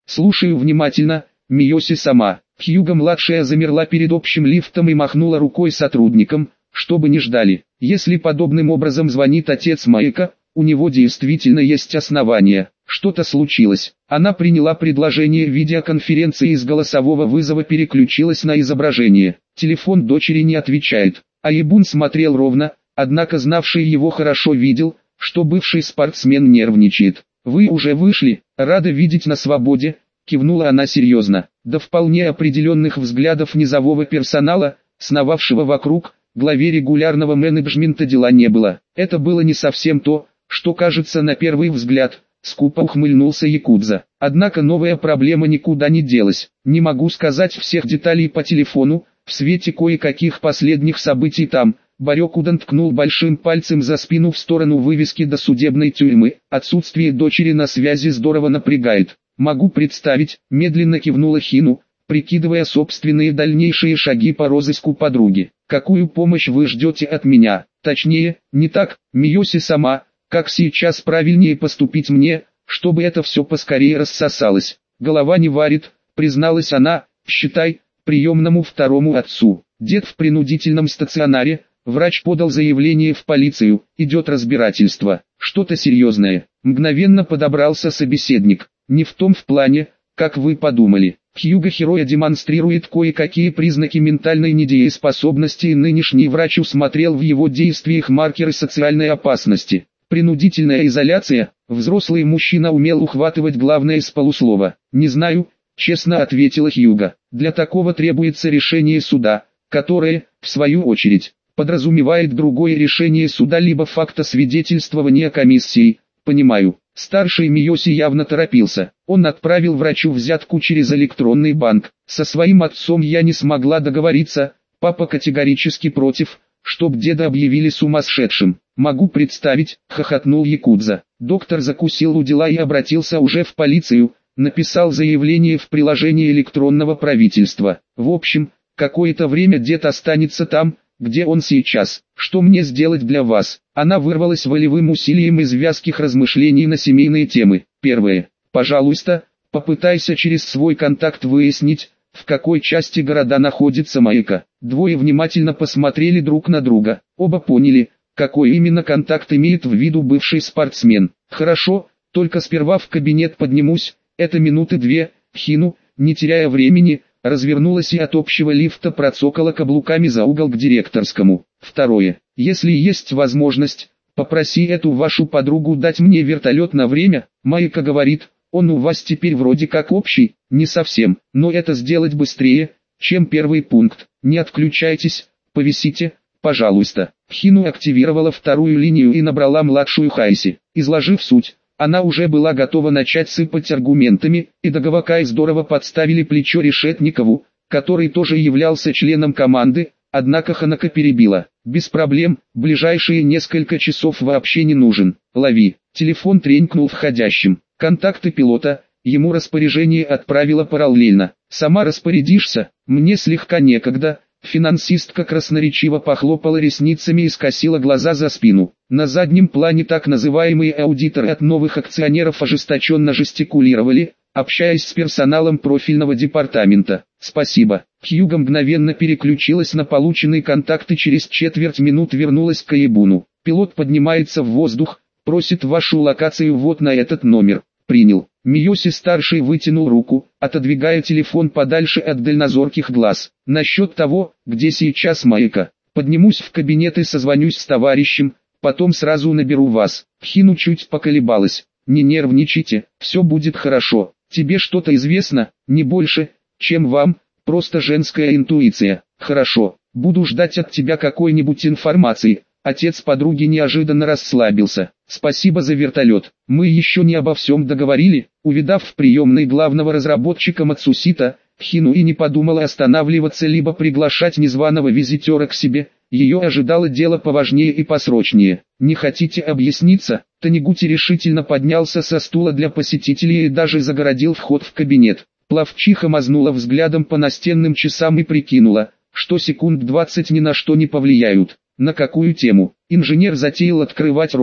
Слушаю внимательно, Миоси сама. Хьюго-младшая замерла перед общим лифтом и махнула рукой сотрудникам, чтобы не ждали. Если подобным образом звонит отец Майка, у него действительно есть основания. Что-то случилось. Она приняла предложение видеоконференции и с голосового вызова переключилась на изображение. Телефон дочери не отвечает. Аибун смотрел ровно, однако знавший его хорошо видел, что бывший спортсмен нервничает. «Вы уже вышли, рада видеть на свободе», — кивнула она серьезно. До вполне определенных взглядов низового персонала, сновавшего вокруг, главе регулярного менеджмента дела не было. Это было не совсем то, что кажется на первый взгляд, скупо ухмыльнулся якудза. Однако новая проблема никуда не делась. Не могу сказать всех деталей по телефону, в свете кое-каких последних событий там. Барёкудан ткнул большим пальцем за спину в сторону вывески досудебной тюрьмы. Отсутствие дочери на связи здорово напрягает. Могу представить, медленно кивнула Хину, прикидывая собственные дальнейшие шаги по розыску подруги. Какую помощь вы ждете от меня? Точнее, не так, Миоси сама, как сейчас правильнее поступить мне, чтобы это все поскорее рассосалось. Голова не варит, призналась она, считай, приемному второму отцу. Дед в принудительном стационаре. Врач подал заявление в полицию, идет разбирательство. Что-то серьезное. Мгновенно подобрался собеседник. Не в том в плане, как вы подумали. Хьюго Хероя демонстрирует кое-какие признаки ментальной недееспособности, и нынешний врач усмотрел в его действиях маркеры социальной опасности. Принудительная изоляция. Взрослый мужчина умел ухватывать главное с полуслова. Не знаю, честно ответила Хьюго. Для такого требуется решение суда, которое, в свою очередь, подразумевает другое решение суда либо фактосвидетельствование комиссии. Понимаю. Старший Миоси явно торопился. Он отправил врачу взятку через электронный банк. Со своим отцом я не смогла договориться. Папа категорически против, чтоб деда объявили сумасшедшим. Могу представить, хохотнул якудза. Доктор закусил у дела и обратился уже в полицию. Написал заявление в приложении электронного правительства. В общем, какое-то время дед останется там, где он сейчас. Что мне сделать для вас? Она вырвалась волевым усилием из вязких размышлений на семейные темы. Первое. Пожалуйста, попытайся через свой контакт выяснить, в какой части города находится Майка. Двое внимательно посмотрели друг на друга. Оба поняли, какой именно контакт имеет в виду бывший спортсмен. Хорошо, только сперва в кабинет поднимусь. Это минуты две. Хину, не теряя времени, развернулась и от общего лифта процокала каблуками за угол к директорскому. Второе. Если есть возможность, попроси эту вашу подругу дать мне вертолет на время. Майка говорит, он у вас теперь вроде как общий, не совсем, но это сделать быстрее, чем первый пункт. Не отключайтесь, повисите, пожалуйста. Хину активировала вторую линию и набрала младшую Хайси. Изложив суть, она уже была готова начать сыпать аргументами, и Дагавакай здорово подставили плечо Решетникову, который тоже являлся членом команды, однако Ханако перебила. Без проблем, ближайшие несколько часов вообще не нужен. Лови. Телефон тренькнул входящим. Контакты пилота, ему распоряжение отправила параллельно. Сама распорядишься, мне слегка некогда. Финансистка красноречиво похлопала ресницами и скосила глаза за спину. На заднем плане так называемые аудиторы от новых акционеров ожесточенно жестикулировали, общаясь с персоналом профильного департамента. «Спасибо». Хьюго мгновенно переключилась на полученные контакты, через четверть минут вернулась к Аибуну. «Пилот поднимается в воздух, просит вашу локацию вот на этот номер». «Принял». Миоси-старший вытянул руку, отодвигая телефон подальше от дальнозорких глаз. «Насчет того, где сейчас Майка. Поднимусь в кабинет и созвонюсь с товарищем, потом сразу наберу вас». Хину чуть поколебалась. «Не нервничайте, все будет хорошо. Тебе что-то известно, не больше, чем вам, просто женская интуиция. Хорошо, буду ждать от тебя какой-нибудь информации». Отец подруги неожиданно расслабился. «Спасибо за вертолет. Мы еще не обо всем договорили». Увидав в приемной главного разработчика Мацусита, Хину и не подумала останавливаться либо приглашать незваного визитера к себе. Ее ожидало дело поважнее и посрочнее. «Не хотите объясниться?» Танигути решительно поднялся со стула для посетителей и даже загородил вход в кабинет. Плавчиха мазнула взглядом по настенным часам и прикинула, что секунд 20 ни на что не повлияют. На какую тему? Инженер затеял открывать рот,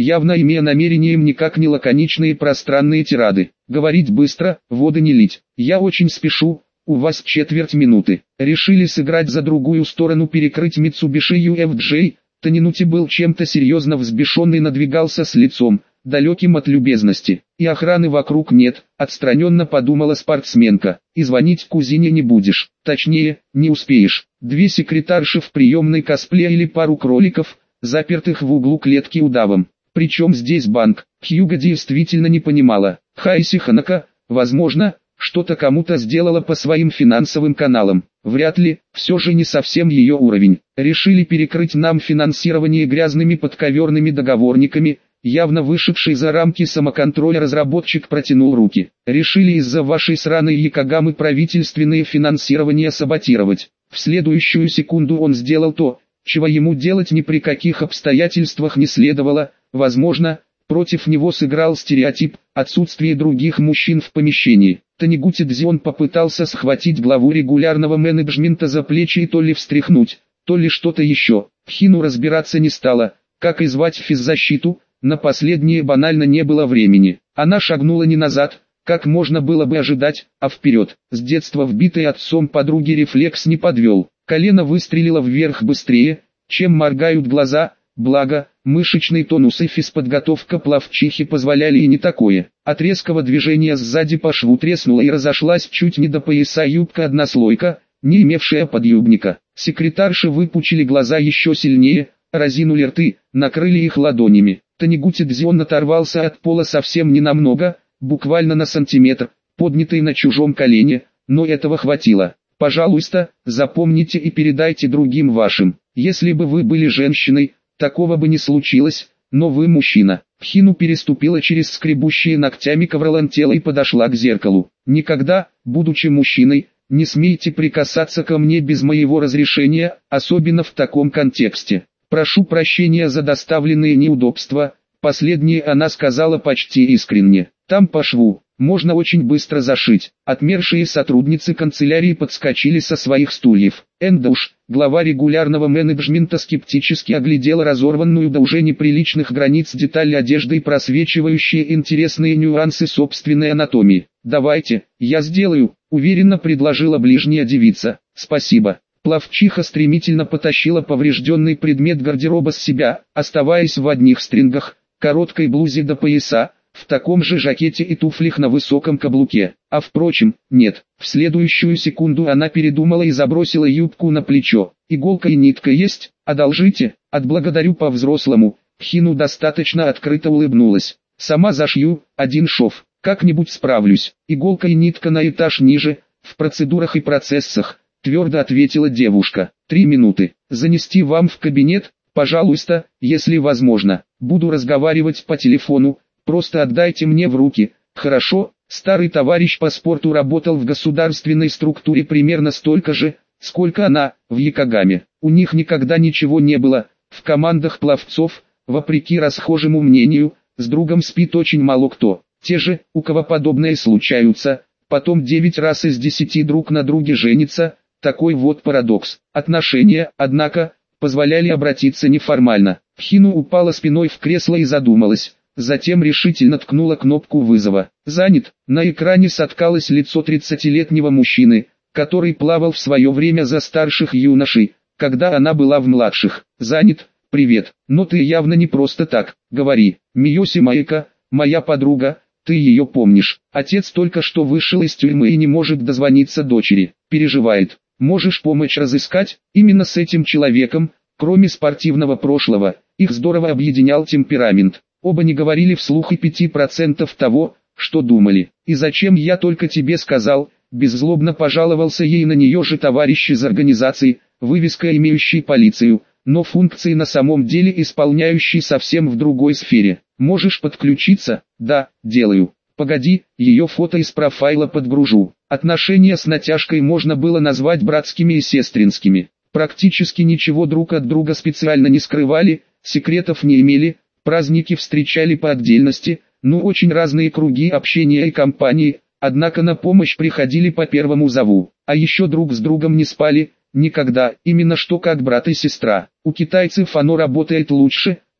явно имея намерением никак не лаконичные пространные тирады. Говорить быстро, воды не лить. Я очень спешу, у вас четверть минуты. Решили сыграть за другую сторону, перекрыть Mitsubishi UFJ. Танинути был чем-то серьезно взбешен и надвигался с лицом, далеким от любезности. И охраны вокруг нет, отстраненно подумала спортсменка. И звонить кузине не будешь, точнее, не успеешь. Две секретарши в приемной косплея или пару кроликов, запертых в углу клетки удавом. Причем здесь банк? Хьюго действительно не понимала. Хайси Ханака, возможно, что-то кому-то сделала по своим финансовым каналам. Вряд ли, все же не совсем ее уровень. Решили перекрыть нам финансирование грязными подковерными договорниками. Явно вышедший за рамки самоконтроля разработчик протянул руки. Решили из-за вашей сраной Якогамы правительственное финансирование саботировать. В следующую секунду он сделал то, чего ему делать ни при каких обстоятельствах не следовало. Возможно, против него сыграл стереотип отсутствие других мужчин в помещении. Танигути Дзион попытался схватить главу регулярного менеджмента за плечи и то ли встряхнуть, то ли что-то еще. Хину разбираться не стала, как и звать физзащиту, на последнее банально не было времени. Она шагнула не назад, как можно было бы ожидать, а вперед. С детства вбитый отцом подруги рефлекс не подвел. Колено выстрелило вверх быстрее, чем моргают глаза, благо, мышечный тонус и физподготовка пловчихи позволяли и не такое. От резкого движения сзади по шву треснула и разошлась чуть не до пояса юбка-однослойка, не имевшая подъюбника. Секретарши выпучили глаза еще сильнее, разинули рты, накрыли их ладонями. Танигути Дзион оторвался от пола совсем ненамного, буквально на сантиметр, поднятый на чужом колене, но этого хватило. Пожалуйста, запомните и передайте другим вашим. Если бы вы были женщиной, такого бы не случилось, но вы мужчина. Хину переступила через скребущие ногтями ковролан тела и подошла к зеркалу. Никогда, будучи мужчиной, не смейте прикасаться ко мне без моего разрешения, особенно в таком контексте. Прошу прощения за доставленные неудобства. Последнее она сказала почти искренне. Там по шву можно очень быстро зашить. Отмершие сотрудницы канцелярии подскочили со своих стульев. Эндуш, глава регулярного менеджмента, скептически оглядела разорванную до уже неприличных границ деталь одежды и просвечивающие интересные нюансы собственной анатомии. «Давайте, я сделаю», — уверенно предложила ближняя девица. «Спасибо». Пловчиха стремительно потащила поврежденный предмет гардероба с себя, оставаясь в одних стрингах, короткой блузе до пояса, в таком же жакете и туфлях на высоком каблуке. А впрочем, нет, в следующую секунду она передумала и забросила юбку на плечо. «Иголка и нитка есть? Одолжите?» «Отблагодарю по-взрослому». Хину достаточно открыто улыбнулась. «Сама зашью, один шов, как-нибудь справлюсь». «Иголка и нитка на этаж ниже, в процедурах и процессах», твердо ответила девушка. 3 минуты. «Занести вам в кабинет?» «Пожалуйста, если возможно. Буду разговаривать по телефону. Просто отдайте мне в руки». «Хорошо». Старый товарищ по спорту работал в государственной структуре примерно столько же, сколько она, в Якогаме. У них никогда ничего не было. В командах пловцов, вопреки расхожему мнению, с другом спит очень мало кто. Те же, у кого подобное случаются, потом 9 раз из 10 друг на друге женятся. Такой вот парадокс. Отношения, однако, позволяли обратиться неформально. Хину упала спиной в кресло и задумалась. Затем решительно ткнула кнопку вызова. «Занят». На экране соткалось лицо 30-летнего мужчины, который плавал в свое время за старших юношей, когда она была в младших. «Занят, привет. Но ты явно не просто так. Говори». «Миоси Маэка, моя подруга, ты ее помнишь. Отец только что вышел из тюрьмы и не может дозвониться дочери. Переживает. Можешь помочь разыскать?» Именно с этим человеком, кроме спортивного прошлого, их здорово объединял темперамент. Оба не говорили вслух и 5% того, что думали. «И зачем я только тебе сказал?» Беззлобно пожаловался ей на нее же товарищ из организации, вывеска имеющий полицию, но функции на самом деле исполняющий совсем в другой сфере. «Можешь подключиться?» «Да, делаю». «Погоди, ее фото из профайла подгружу». Отношения с натяжкой можно было назвать братскими и сестринскими. Практически ничего друг от друга специально не скрывали, секретов не имели, праздники встречали по отдельности, но очень разные круги общения и компании, однако на помощь приходили по первому зову. А еще друг с другом не спали, никогда, именно что как брат и сестра. У китайцев оно работает лучше,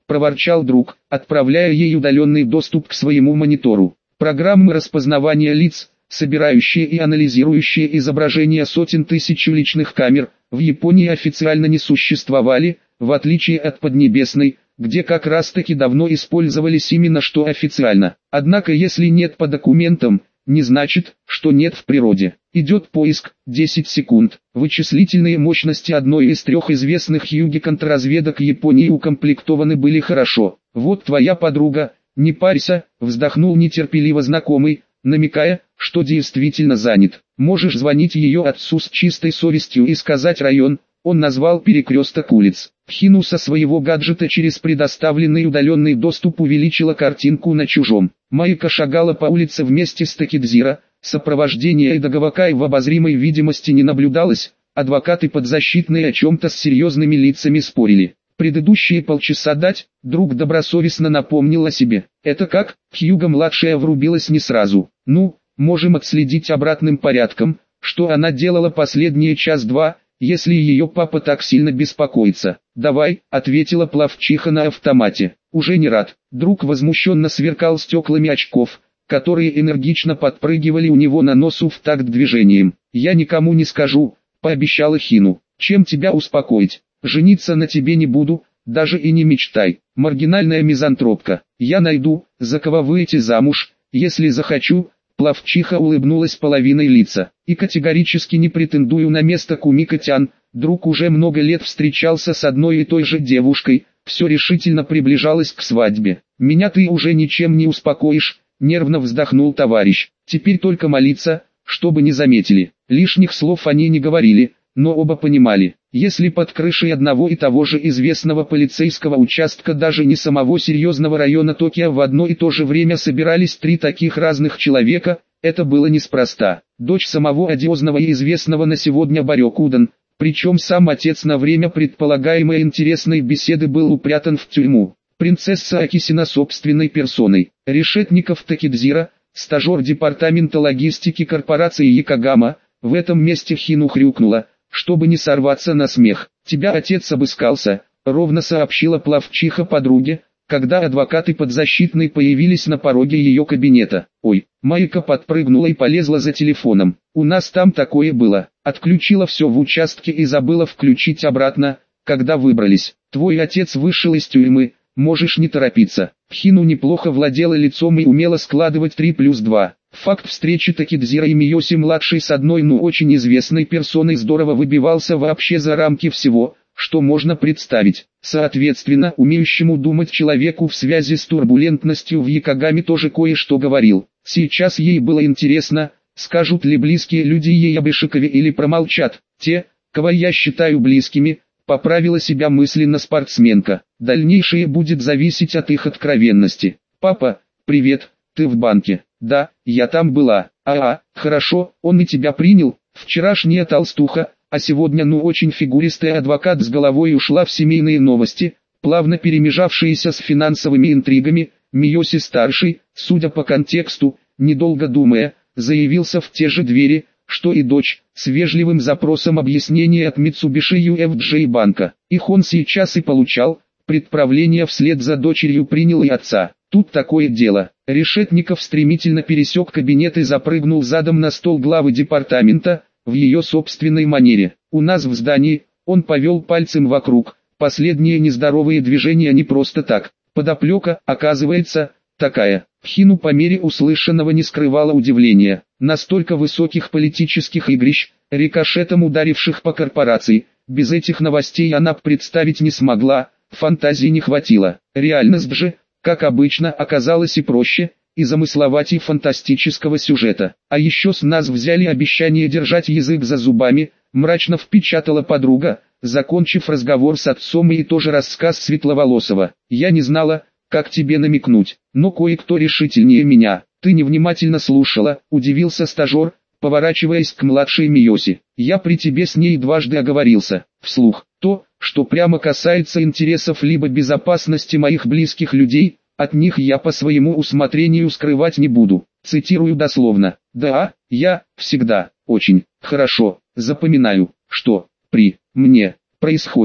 проворчал друг, отправляя ей удаленный доступ к своему монитору. Программы распознавания лиц, собирающие и анализирующие изображения сотен тысяч уличных камер, в Японии официально не существовали, в отличие от Поднебесной, где как раз таки давно использовались именно что официально. Однако если нет по документам, не значит, что нет в природе. Идет поиск, 10 секунд. Вычислительные мощности одной из трех известных юги-контрразведок Японии укомплектованы были хорошо. Вот твоя подруга, не парься, вздохнул нетерпеливо знакомый, намекая, что действительно занят. Можешь звонить ее отцу с чистой совестью и сказать район. Он назвал перекресток улиц. Хину со своего гаджета через предоставленный удаленный доступ увеличила картинку на чужом. Майка шагала по улице вместе с Такидзиро, сопровождения Эдагавакай в обозримой видимости не наблюдалось, адвокаты подзащитные о чем-то с серьезными лицами спорили. Предыдущие полчаса дать, друг добросовестно напомнил о себе. Это как? Хьюго-младшая врубилась не сразу. Ну, можем отследить обратным порядком, что она делала последние час-два, если ее папа так сильно беспокоится. «Давай», — ответила плавчиха на автомате. «Уже не рад». Друг возмущенно сверкал стеклами очков, которые энергично подпрыгивали у него на носу в такт движением. «Я никому не скажу», — пообещала Хину. «Чем тебя успокоить? Жениться на тебе не буду, даже и не мечтай. Маргинальная мизантропка. Я найду, за кого выйти замуж, если захочу». Плавчиха улыбнулась половиной лица. «И категорически не претендую на место Кумико-тян. Друг уже много лет встречался с одной и той же девушкой, все решительно приближалось к свадьбе. Меня ты уже ничем не успокоишь», — нервно вздохнул товарищ. «Теперь только молиться, чтобы не заметили». Лишних слов они не говорили, но оба понимали, если под крышей одного и того же известного полицейского участка даже не самого серьезного района Токио в одно и то же время собирались три таких разных человека, это было неспроста. Дочь самого одиозного и известного на сегодня Барёкуден, причем сам отец на время предполагаемой интересной беседы был упрятан в тюрьму. Принцесса Акисина собственной персоной. Решетников Такидзиро, стажер департамента логистики корпорации Якогама. В этом месте Хину хрюкнула, чтобы не сорваться на смех. «Тебя отец обыскался», — ровно сообщила плавчиха подруге, когда адвокаты подзащитные появились на пороге ее кабинета. «Ой», Майка подпрыгнула и полезла за телефоном. «У нас там такое было. Отключила все в участке и забыла включить обратно, когда выбрались. Твой отец вышел из тюрьмы, можешь не торопиться». Хину неплохо владела лицом и умела складывать 3+2. Факт встречи Такидзиро и Миёси-младшей с одной очень известной персоной здорово выбивался вообще за рамки всего, что можно представить. Соответственно, умеющему думать человеку в связи с турбулентностью в Якогаме тоже кое-что говорил. Сейчас ей было интересно, скажут ли близкие люди ей об Ишикове или промолчат. Те, кого я считаю близкими, поправила себя мысленно спортсменка. Дальнейшее будет зависеть от их откровенности. «Папа, привет, ты в банке?» «Да, я там была». Хорошо, он и тебя принял. Вчерашняя толстуха, а сегодня очень фигуристая адвокат с головой ушла в семейные новости, плавно перемежавшиеся с финансовыми интригами. Миёси-старший, судя по контексту, недолго думая, заявился в те же двери, что и дочь, с вежливым запросом объяснения от Mitsubishi UFJ банка. Их он сейчас и получал, предправление вслед за дочерью принял и отца. Тут такое дело. Решетников стремительно пересек кабинет и запрыгнул задом на стол главы департамента, в ее собственной манере. «У нас в здании», он повел пальцем вокруг, последние нездоровые движения не просто так. Подоплека, оказывается, такая. Хину по мере услышанного не скрывала удивления. Настолько высоких политических игрищ, рикошетом ударивших по корпорации, без этих новостей она представить не смогла, фантазии не хватило. Реальность же, как обычно, оказалась и проще, и замысловатей фантастического сюжета. «А еще с нас взяли обещание держать язык за зубами», мрачно впечатала подруга, закончив разговор с отцом и тоже рассказ Светловолосова. «Я не знала, как тебе намекнуть, но кое-кто решительнее меня. Ты невнимательно слушала», удивился стажер, поворачиваясь к младшей Миёси. «Я при тебе с ней дважды оговорился, вслух. То, что прямо касается интересов либо безопасности моих близких людей, от них я по своему усмотрению скрывать не буду». Цитирую дословно. «Да, я всегда очень хорошо запоминаю, что при мне происходит.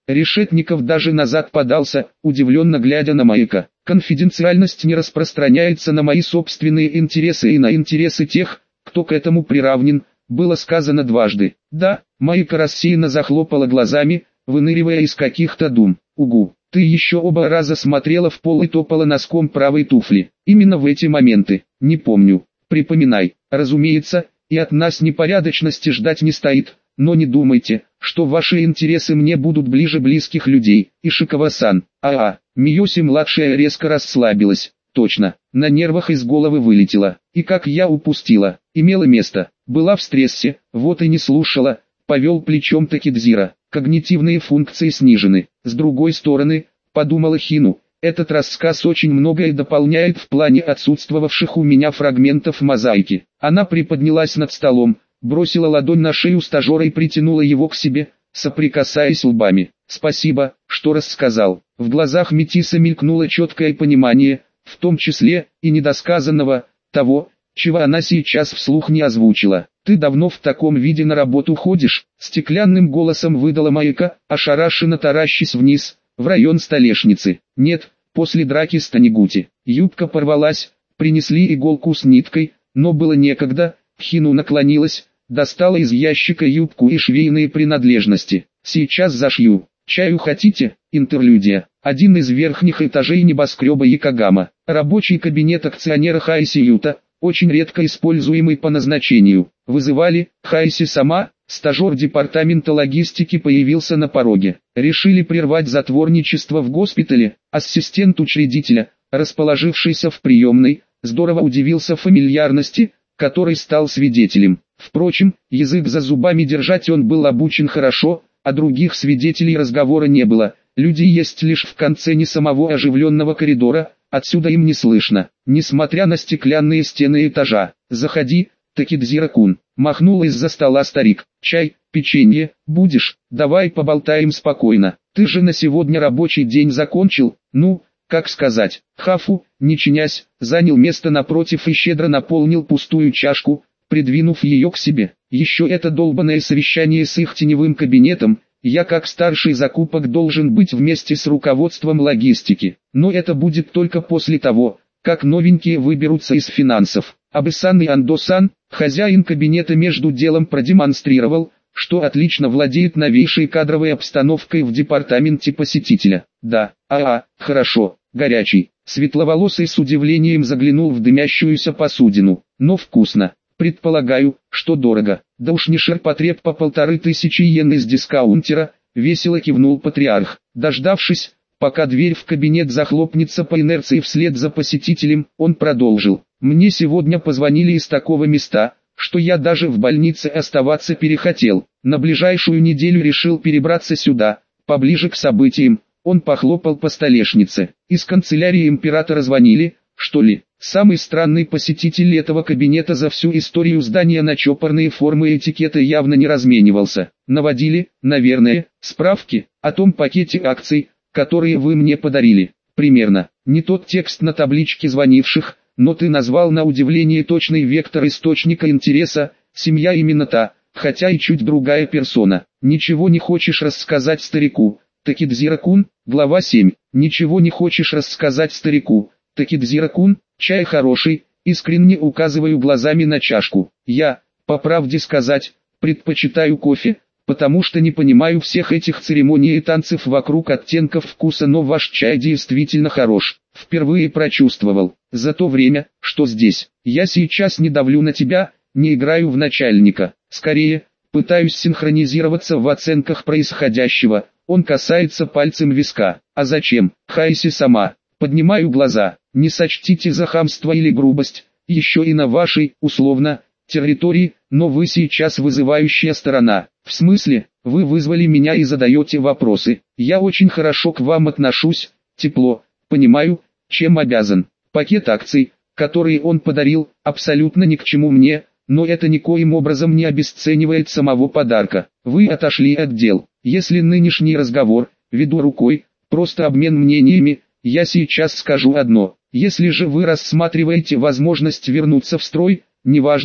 Решетников даже назад подался, удивленно глядя на Майка. Конфиденциальность не распространяется на мои собственные интересы и на интересы тех, кто к этому приравнен, было сказано дважды. Да, Майка рассеянно захлопала глазами, выныривая из каких-то дум. Угу, ты еще оба раза смотрела в пол и топала носком правой туфли. Именно в эти моменты. Не помню. Припоминай. Разумеется, и от нас непорядочности ждать не стоит. Но не думайте, что ваши интересы мне будут ближе близких людей. Ишикава-сан. Миоси-младшая резко расслабилась. Точно, на нервах из головы вылетела. И как я упустила. Имела место. Была в стрессе, вот и не слушала. Повел плечом Такидзира. Когнитивные функции снижены. С другой стороны, подумала Хину, этот рассказ очень многое дополняет в плане отсутствовавших у меня фрагментов мозаики. Она приподнялась над столом, бросила ладонь на шею стажера и притянула его к себе, соприкасаясь лбами. «Спасибо, что рассказал». В глазах Метиса мелькнуло четкое понимание, в том числе и недосказанного, того, чего она сейчас вслух не озвучила. «Ты давно в таком виде на работу ходишь?» Стеклянным голосом выдала Майка, ошарашенно таращась вниз, в район столешницы. «Нет, после драки с Танигути». Юбка порвалась, принесли иголку с ниткой, но было некогда. Хину наклонилась, достала из ящика юбку и швейные принадлежности. «Сейчас зашью. Чаю хотите?» Интерлюдия. Один из верхних этажей небоскреба Якогама. Рабочий кабинет акционера Хайси Юта, очень редко используемый по назначению. Вызывали, Хайси сама, стажер департамента логистики появился на пороге. Решили прервать затворничество в госпитале. Ассистент учредителя, расположившийся в приемной, здорово удивился фамильярности, которой стал свидетелем. Впрочем, язык за зубами держать он был обучен хорошо, а других свидетелей разговора не было. Люди есть лишь в конце не самого оживленного коридора, отсюда им не слышно, несмотря на стеклянные стены этажа. «Заходи, Такидзира-кун», махнул из-за стола старик. «Чай, печенье, будешь? Давай поболтаем спокойно. Ты же на сегодня рабочий день закончил?» «Ну, как сказать». Хафу, не чинясь, занял место напротив и щедро наполнил пустую чашку, придвинув ее к себе. «Еще это долбанное совещание с их теневым кабинетом. Я как старший закупок должен быть вместе с руководством логистики. Но это будет только после того, как новенькие выберутся из финансов». Абэ-сан и Андо-сан, хозяин кабинета, между делом продемонстрировал, что отлично владеет новейшей кадровой обстановкой в департаменте посетителя. «Да, хорошо, горячий». Светловолосый с удивлением заглянул в дымящуюся посудину. «Но вкусно. Предполагаю, что дорого». «Да уж не ширпотреб по 1500 йен из дискаунтера», весело кивнул патриарх. Дождавшись, пока дверь в кабинет захлопнется по инерции вслед за посетителем, он продолжил. «Мне сегодня позвонили из такого места, что я даже в больнице оставаться перехотел. На ближайшую неделю решил перебраться сюда, поближе к событиям». Он похлопал по столешнице. «Из канцелярии императора звонили, что ли?» Самый странный посетитель этого кабинета за всю историю здания на чопорные формы этикета явно не разменивался. «Наводили, наверное, справки о том пакете акций, которые вы мне подарили. Примерно. Не тот текст на табличке звонивших, но ты назвал на удивление точный вектор источника интереса. Семья именно та, хотя и чуть другая персона. Ничего не хочешь рассказать старику?» Такидзира-кун, глава 7. «Ничего не хочешь рассказать старику?» Такидзира-кун, чай хороший, искренне указываю глазами на чашку. Я, по правде сказать, предпочитаю кофе, потому что не понимаю всех этих церемоний и танцев вокруг оттенков вкуса, но ваш чай действительно хорош. Впервые прочувствовал. За то время, что здесь, я сейчас не давлю на тебя, не играю в начальника. Скорее, пытаюсь синхронизироваться в оценках происходящего. Он касается пальцем виска. А зачем? Хайси сама. Поднимаю глаза. Не сочтите за хамство или грубость, еще и на вашей, условно, территории, но вы сейчас вызывающая сторона. В смысле, вы вызвали меня и задаете вопросы. Я очень хорошо к вам отношусь, тепло, понимаю, чем обязан. Пакет акций, который он подарил, абсолютно ни к чему мне, но это никоим образом не обесценивает самого подарка. Вы отошли от дел. Если нынешний разговор, веду рукой, просто обмен мнениями, я сейчас скажу одно. Если же вы рассматриваете возможность вернуться в строй, неважно,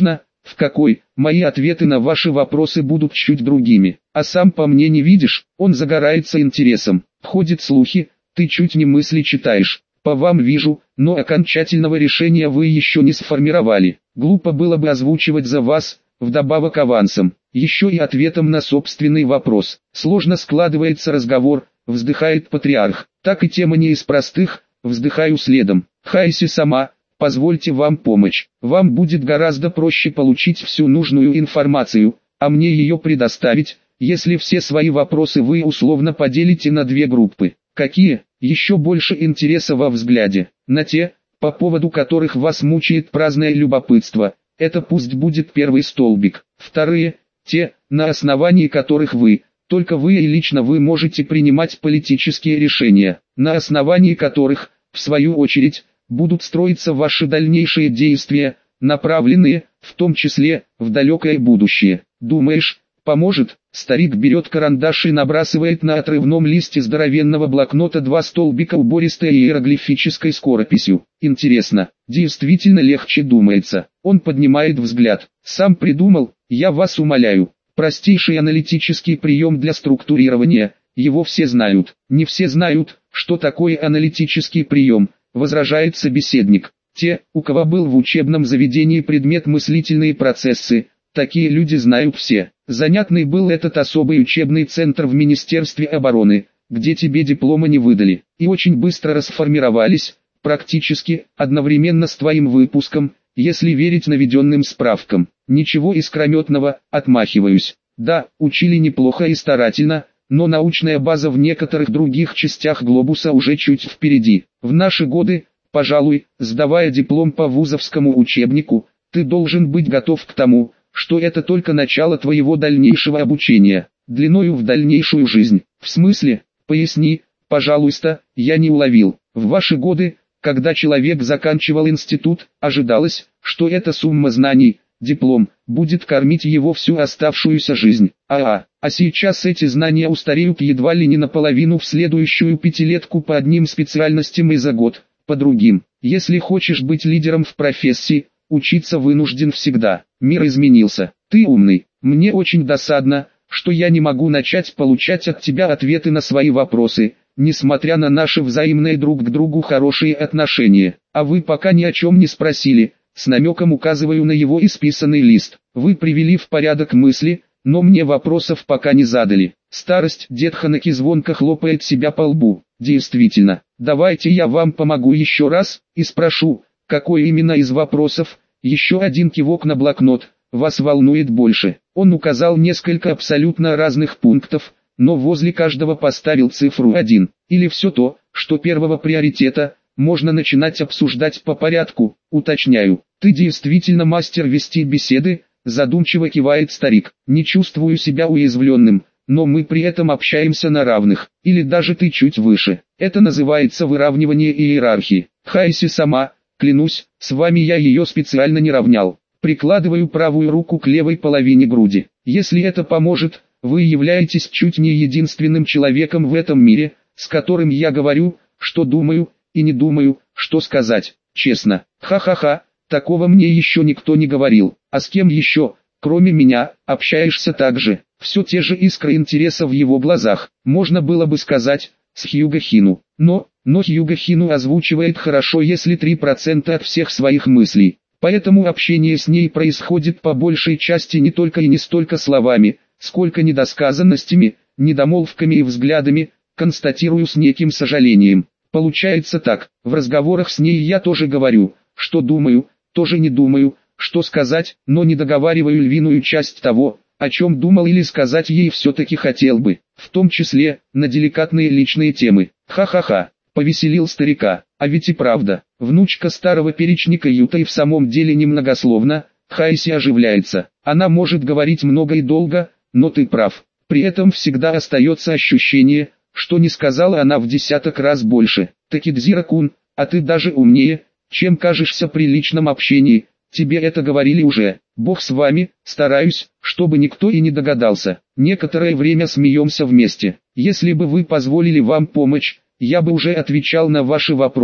В какой? Мои ответы на ваши вопросы будут чуть другими. А сам по мне не видишь, он загорается интересом. Ходят слухи, ты чуть не мысли читаешь. По вам вижу, но окончательного решения вы еще не сформировали. Глупо было бы озвучивать за вас, вдобавок авансом, еще и ответом на собственный вопрос. Сложно складывается разговор, вздыхает патриарх. Так и тема не из простых, вздыхаю следом. Хайси сама, позвольте вам помочь. Вам будет гораздо проще получить всю нужную информацию, а мне ее предоставить, если все свои вопросы вы условно поделите на две группы. Какие? Еще больше интереса во взгляде. На те, по поводу которых вас мучает праздное любопытство. Это пусть будет первый столбик. Вторые, те, на основании которых вы, только вы и лично вы можете принимать политические решения, на основании которых, в свою очередь, будут строиться ваши дальнейшие действия, направленные, в том числе, в далекое будущее. Думаешь, поможет? Старик берет карандаш и набрасывает на отрывном листе здоровенного блокнота два столбика убористой иероглифической скорописью. Интересно, действительно легче думается. Он поднимает взгляд. Сам придумал, я вас умоляю. Простейший аналитический прием для структурирования, его все знают. Не все знают, что такое аналитический прием, возражает собеседник. Те, у кого был в учебном заведении предмет мыслительные процессы, такие люди знают все. Занятный был этот особый учебный центр в Министерстве обороны, где тебе диплома не выдали, и очень быстро расформировались, практически, одновременно с твоим выпуском, если верить наведенным справкам. Ничего искрометного, отмахиваюсь. Да, учили неплохо и старательно, но научная база в некоторых других частях глобуса уже чуть впереди. В наши годы, пожалуй, сдавая диплом по вузовскому учебнику, ты должен быть готов к тому, что это только начало твоего дальнейшего обучения, длиною в дальнейшую жизнь. В смысле? Поясни, пожалуйста, я не уловил. В ваши годы, когда человек заканчивал институт, ожидалось, что эта сумма знаний, диплом, будет кормить его всю оставшуюся жизнь. А сейчас эти знания устареют едва ли не наполовину в следующую пятилетку по одним специальностям и за год, по другим. Если хочешь быть лидером в профессии, учиться вынужден всегда. Мир изменился. Ты умный. Мне очень досадно, что я не могу начать получать от тебя ответы на свои вопросы, несмотря на наши взаимные друг к другу хорошие отношения. А вы пока ни о чем не спросили. С намеком указываю на его исписанный лист. Вы привели в порядок мысли, но мне вопросов пока не задали. Старость, дед Ханаки звонко хлопает себя по лбу. Действительно, давайте я вам помогу еще раз, и спрошу, какой именно из вопросов, еще один кивок на блокнот, вас волнует больше. Он указал несколько абсолютно разных пунктов, но возле каждого поставил цифру 1, или все то, что первого приоритета, можно начинать обсуждать по порядку. Уточняю, ты действительно мастер вести беседы, задумчиво кивает старик. Не чувствую себя уязвленным, но мы при этом общаемся на равных, или даже ты чуть выше. Это называется выравнивание иерархии. Хайси сама, клянусь, с вами я ее специально не равнял. Прикладываю правую руку к левой половине груди. Если это поможет, вы являетесь чуть не единственным человеком в этом мире, с которым я говорю, что думаю, и не думаю, что сказать, честно. Ха-ха-ха, такого мне еще никто не говорил. А с кем еще, кроме меня, общаешься так же? Все те же искры интереса в его глазах. Можно было бы сказать, с Хьюго Хину. Но Хьюго Хину озвучивает хорошо, если 3% от всех своих мыслей. Поэтому общение с ней происходит по большей части не только и не столько словами, сколько недосказанностями, недомолвками и взглядами, констатирую с неким сожалением. Получается так, в разговорах с ней я тоже говорю, что думаю, тоже не думаю, что сказать, но не договариваю львиную часть того, о чем думал или сказать ей все-таки хотел бы, в том числе, на деликатные личные темы. Ха-ха-ха, повеселил старика, а ведь и правда, внучка старого перечника Юта и в самом деле немногословна. Хайси оживляется, она может говорить много и долго, но ты прав, при этом всегда остается ощущение, что не сказала она в десяток раз больше. Такидзира-кун, а ты даже умнее, чем кажешься при личном общении, тебе это говорили уже. Бог с вами, стараюсь, чтобы никто и не догадался. Некоторое время смеемся вместе. Если бы вы позволили вам помочь, я бы уже отвечал на ваши вопросы,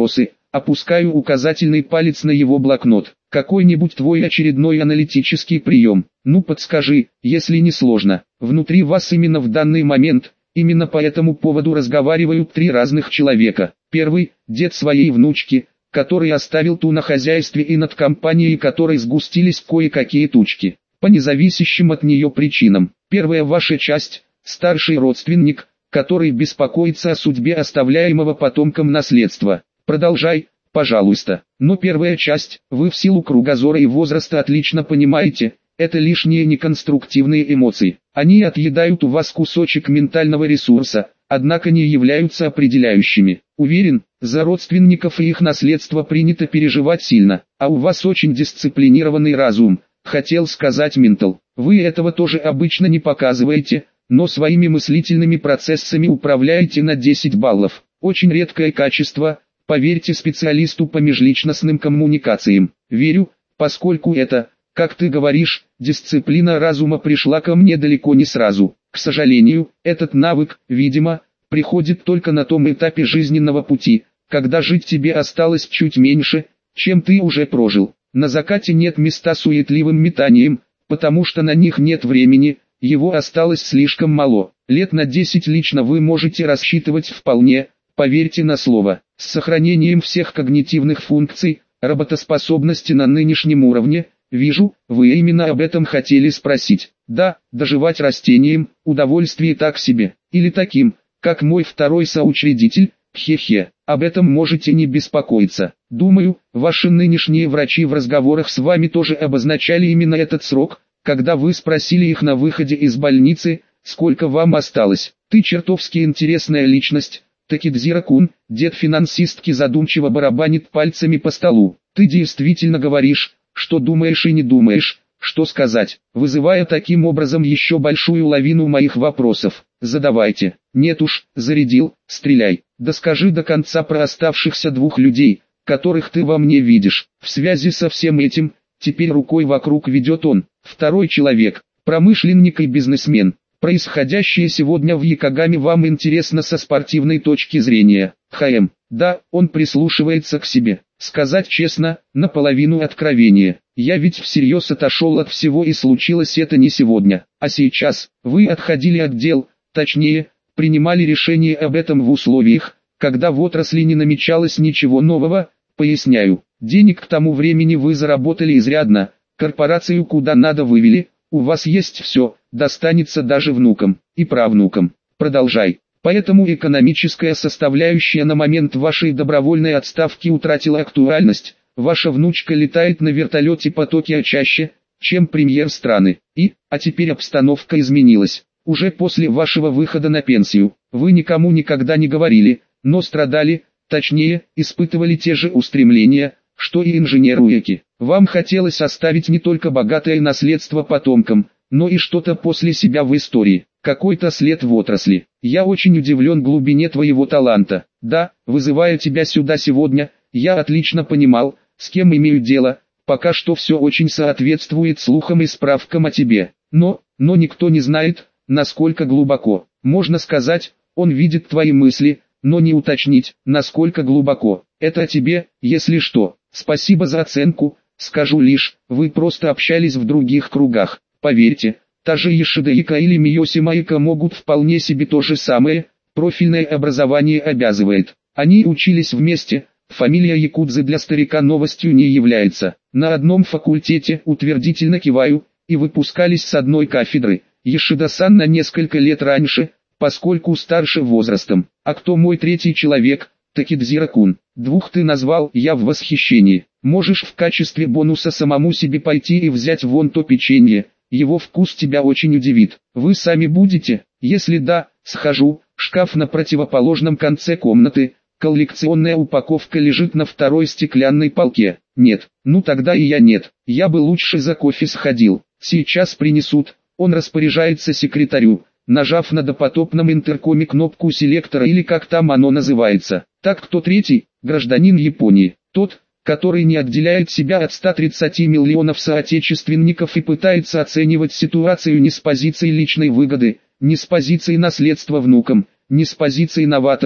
опускаю указательный палец на его блокнот. Какой-нибудь твой очередной аналитический прием. Ну подскажи, если не сложно. Внутри вас именно в данный момент, именно по этому поводу разговаривают три разных человека. Первый – дед своей внучки, который оставил ту на хозяйстве и над компанией которой сгустились кое-какие тучки. По независящим от нее причинам. Первая ваша часть – старший родственник, который беспокоится о судьбе оставляемого потомкам наследства. Продолжай, пожалуйста. Но первая часть, вы в силу кругозора и возраста отлично понимаете, это лишние неконструктивные эмоции. Они отъедают у вас кусочек ментального ресурса, однако не являются определяющими. Уверен, за родственников и их наследство принято переживать сильно, а у вас очень дисциплинированный разум, хотел сказать ментал. Вы этого тоже обычно не показываете, но своими мыслительными процессами управляете на 10 баллов. Очень редкое качество, поверьте специалисту по межличностным коммуникациям. Верю, поскольку это, как ты говоришь, дисциплина разума пришла ко мне далеко не сразу. К сожалению, этот навык, видимо, приходит только на том этапе жизненного пути, когда жить тебе осталось чуть меньше, чем ты уже прожил. На закате нет места суетливым метаниям, потому что на них нет времени, его осталось слишком мало. Лет на 10 лично вы можете рассчитывать вполне, поверьте на слово, с сохранением всех когнитивных функций, работоспособности на нынешнем уровне. Вижу, вы именно об этом хотели спросить. Да, доживать растениям, удовольствие так себе, или таким, как мой второй соучредитель, хе-хе, об этом можете не беспокоиться. Думаю, ваши нынешние врачи в разговорах с вами тоже обозначали именно этот срок, когда вы спросили их на выходе из больницы, сколько вам осталось. Ты чертовски интересная личность, Такидзира-кун, дед финансистки задумчиво барабанит пальцами по столу. Ты действительно говоришь, что думаешь и не думаешь, что сказать, вызывая таким образом еще большую лавину моих вопросов. Задавайте. Нет уж, зарядил, стреляй. Да скажи до конца про оставшихся двух людей, которых ты во мне видишь. В связи со всем этим, теперь рукой вокруг ведет он, второй человек, промышленник и бизнесмен. Происходящее сегодня в Якогаме вам интересно со спортивной точки зрения. ХМ. Да, он прислушивается к себе. Сказать честно, наполовину откровение. Я ведь всерьез отошел от всего, и случилось это не сегодня. А сейчас, вы отходили от дел, точнее, принимали решение об этом в условиях, когда в отрасли не намечалось ничего нового. Поясняю, денег к тому времени вы заработали изрядно, корпорацию куда надо вывели, у вас есть все, достанется даже внукам и правнукам. Продолжай. Поэтому экономическая составляющая на момент вашей добровольной отставки утратила актуальность. Ваша внучка летает на вертолете по Токио чаще, чем премьер страны. А теперь обстановка изменилась. Уже после вашего выхода на пенсию, вы никому никогда не говорили, но страдали, точнее, испытывали те же устремления, что и инженер Уэки. Вам хотелось оставить не только богатое наследство потомкам, но и что-то после себя в истории, какой-то след в отрасли. Я очень удивлен глубине твоего таланта. Да, вызывая тебя сюда сегодня, я отлично понимал, с кем имею дело, пока что все очень соответствует слухам и справкам о тебе. Но никто не знает, насколько глубоко. Можно сказать, он видит твои мысли, но не уточнить, насколько глубоко. Это о тебе, если что. Спасибо за оценку, скажу лишь, вы просто общались в других кругах. Поверьте, та же Ишида Ика или Миоси Маика могут вполне себе то же самое, профильное образование обязывает. Они учились вместе, фамилия Якудзы для старика новостью не является. На одном факультете, утвердительно киваю, и выпускались с одной кафедры. Ишида-сан на несколько лет раньше, поскольку старше возрастом. А кто мой третий человек? Такидзира-кун. Двух ты назвал, я в восхищении. Можешь в качестве бонуса самому себе пойти и взять вон то печенье, его вкус тебя очень удивит. Вы сами будете? Если да, схожу. Шкаф на противоположном конце комнаты, коллекционная упаковка лежит на второй стеклянной полке. Нет, ну тогда и я нет, я бы лучше за кофе сходил. Сейчас принесут. Он распоряжается секретарю, нажав на допотопном интеркоме кнопку селектора или как там оно называется. Так кто третий? Гражданин Японии. Тот, который не отделяет себя от 130 миллионов соотечественников и пытается оценивать ситуацию не с позиции личной выгоды, не с позиции наследства внукам, не с позиции новатора.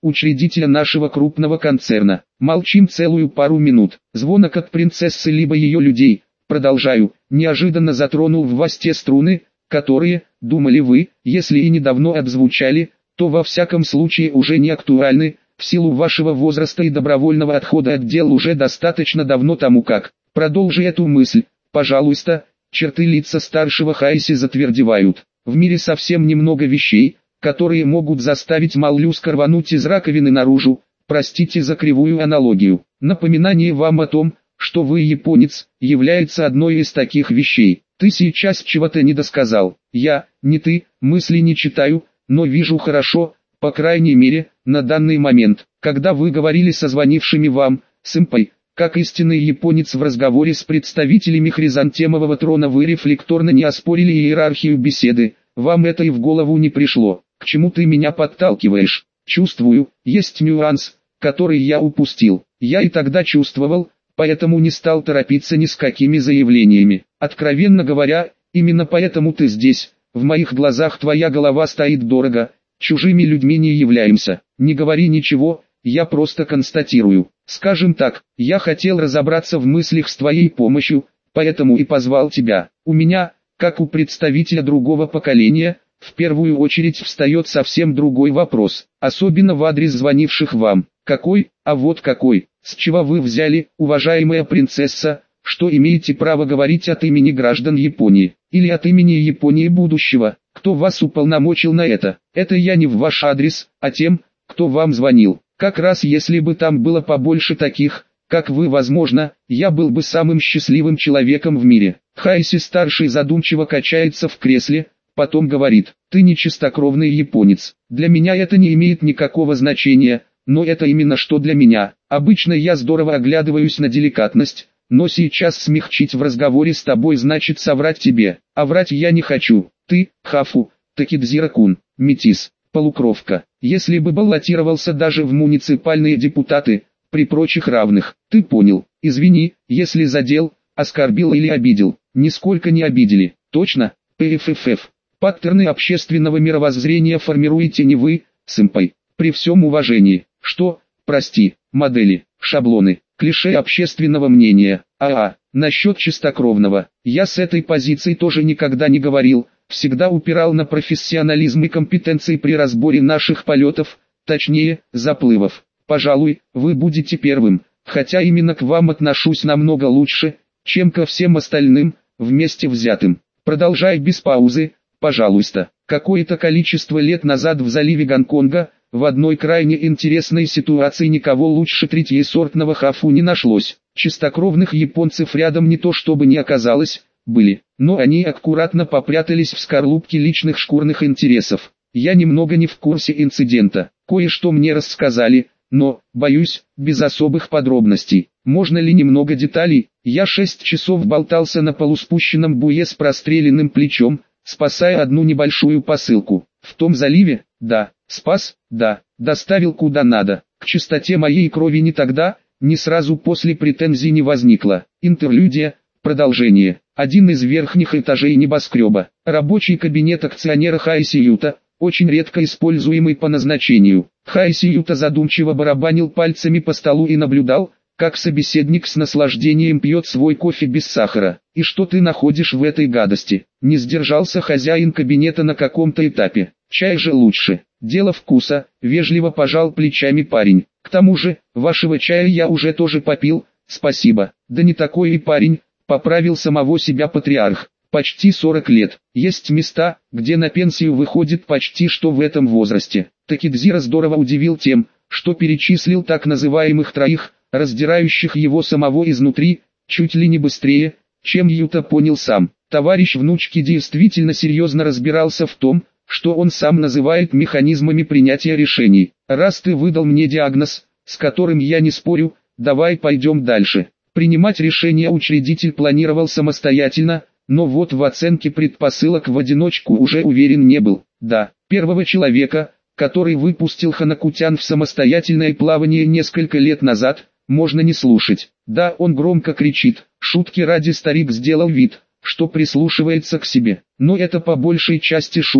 учредителя нашего крупного концерна. Молчим целую пару минут. Звонок от принцессы либо ее людей. Продолжаю, неожиданно затронул в вас те струны, которые, думали вы, если и недавно отзвучали, то во всяком случае уже не актуальны, в силу вашего возраста и добровольного отхода от дел уже достаточно давно тому как. Продолжи эту мысль, пожалуйста. Черты лица старшего Хайси затвердевают. В мире совсем немного вещей, которые могут заставить моллюска рвануть из раковины наружу. Простите за кривую аналогию. Напоминание вам о том, что вы японец, является одной из таких вещей. Ты сейчас чего-то не досказал. Я, не ты, мысли не читаю, но вижу хорошо, по крайней мере, на данный момент, когда вы говорили со звонившими вам, сэмпай, как истинный японец в разговоре с представителями хризантемового трона вы рефлекторно не оспорили иерархию беседы, вам это и в голову не пришло. К чему ты меня подталкиваешь? Чувствую, есть нюанс, который я упустил. Я и тогда чувствовал, поэтому не стал торопиться ни с какими заявлениями. Откровенно говоря, именно поэтому ты здесь, в моих глазах твоя голова стоит дорого, чужими людьми не являемся. Не говори ничего, я просто констатирую. Скажем так, я хотел разобраться в мыслях с твоей помощью, поэтому и позвал тебя. У меня, как у представителя другого поколения, в первую очередь встает совсем другой вопрос, особенно в адрес звонивших вам. Какой? А вот какой. С чего вы взяли, уважаемая принцесса, что имеете право говорить от имени граждан Японии, или от имени Японии будущего? Кто вас уполномочил на это? Это я не в ваш адрес, а тем, кто вам звонил. Как раз если бы там было побольше таких, как вы, возможно, я был бы самым счастливым человеком в мире. Хайси-старший задумчиво качается в кресле, потом говорит: ты не чистокровный японец. Для меня это не имеет никакого значения, но это именно что для меня. Обычно я здорово оглядываюсь на деликатность, но сейчас смягчить в разговоре с тобой значит соврать тебе. А врать я не хочу. Ты, Хафу, Такидзира-кун, метис, полукровка. Если бы баллотировался даже в муниципальные депутаты, при прочих равных, ты понял. Извини, если задел, оскорбил или обидел. Нисколько не обидели. Точно? ПФФ. Паттерны общественного мировоззрения формируете не вы, сэмпай. При всем уважении. Что, прости, модели, шаблоны, клише общественного мнения. Насчет чистокровного. Я с этой позиции тоже никогда не говорил. Всегда упирал на профессионализм и компетенции при разборе наших полетов, точнее, заплывов. Пожалуй, вы будете первым, хотя именно к вам отношусь намного лучше, чем ко всем остальным, вместе взятым. Продолжай без паузы, пожалуйста. Какое-то количество лет назад в заливе Гонконга, в одной крайне интересной ситуации никого лучше третьесортного Хафу не нашлось. Чистокровных японцев рядом не то чтобы не оказалось, были, но они аккуратно попрятались в скорлупке личных шкурных интересов. Я немного не в курсе инцидента, кое-что мне рассказали, но, боюсь, без особых подробностей. Можно ли немного деталей? Я 6 часов болтался на полуспущенном буе с простреленным плечом, спасая одну небольшую посылку. В том заливе? Да. Спас? Да. Доставил куда надо. К чистоте моей крови ни тогда, ни сразу после претензий не возникло. Интерлюдия. Продолжение. Один из верхних этажей небоскреба. Рабочий кабинет акционера Хайси Юта, очень редко используемый по назначению. Хайси Юта задумчиво барабанил пальцами по столу и наблюдал, как собеседник с наслаждением пьет свой кофе без сахара. И что ты находишь в этой гадости? Не сдержался хозяин кабинета на каком-то этапе. Чай же лучше. Дело вкуса, вежливо пожал плечами парень. К тому же, вашего чая я уже тоже попил, спасибо. Да не такой и парень, поправил самого себя патриарх. Почти 40 лет. Есть места, где на пенсию выходит почти что в этом возрасте. Такидзира здорово удивил тем, что перечислил так называемых троих, раздирающих его самого изнутри, чуть ли не быстрее, чем Юта понял сам. Товарищ внучки действительно серьезно разбирался в том, что он сам называет механизмами принятия решений. Раз ты выдал мне диагноз, с которым я не спорю, давай пойдем дальше. Принимать решение учредитель планировал самостоятельно, но вот в оценке предпосылок в одиночку уже уверен не был. Да, первого человека, который выпустил Ханакутян в самостоятельное плавание несколько лет назад, можно не слушать. Да, он громко кричит, шутки ради старик сделал вид, что прислушивается к себе. Но это по большей части шум,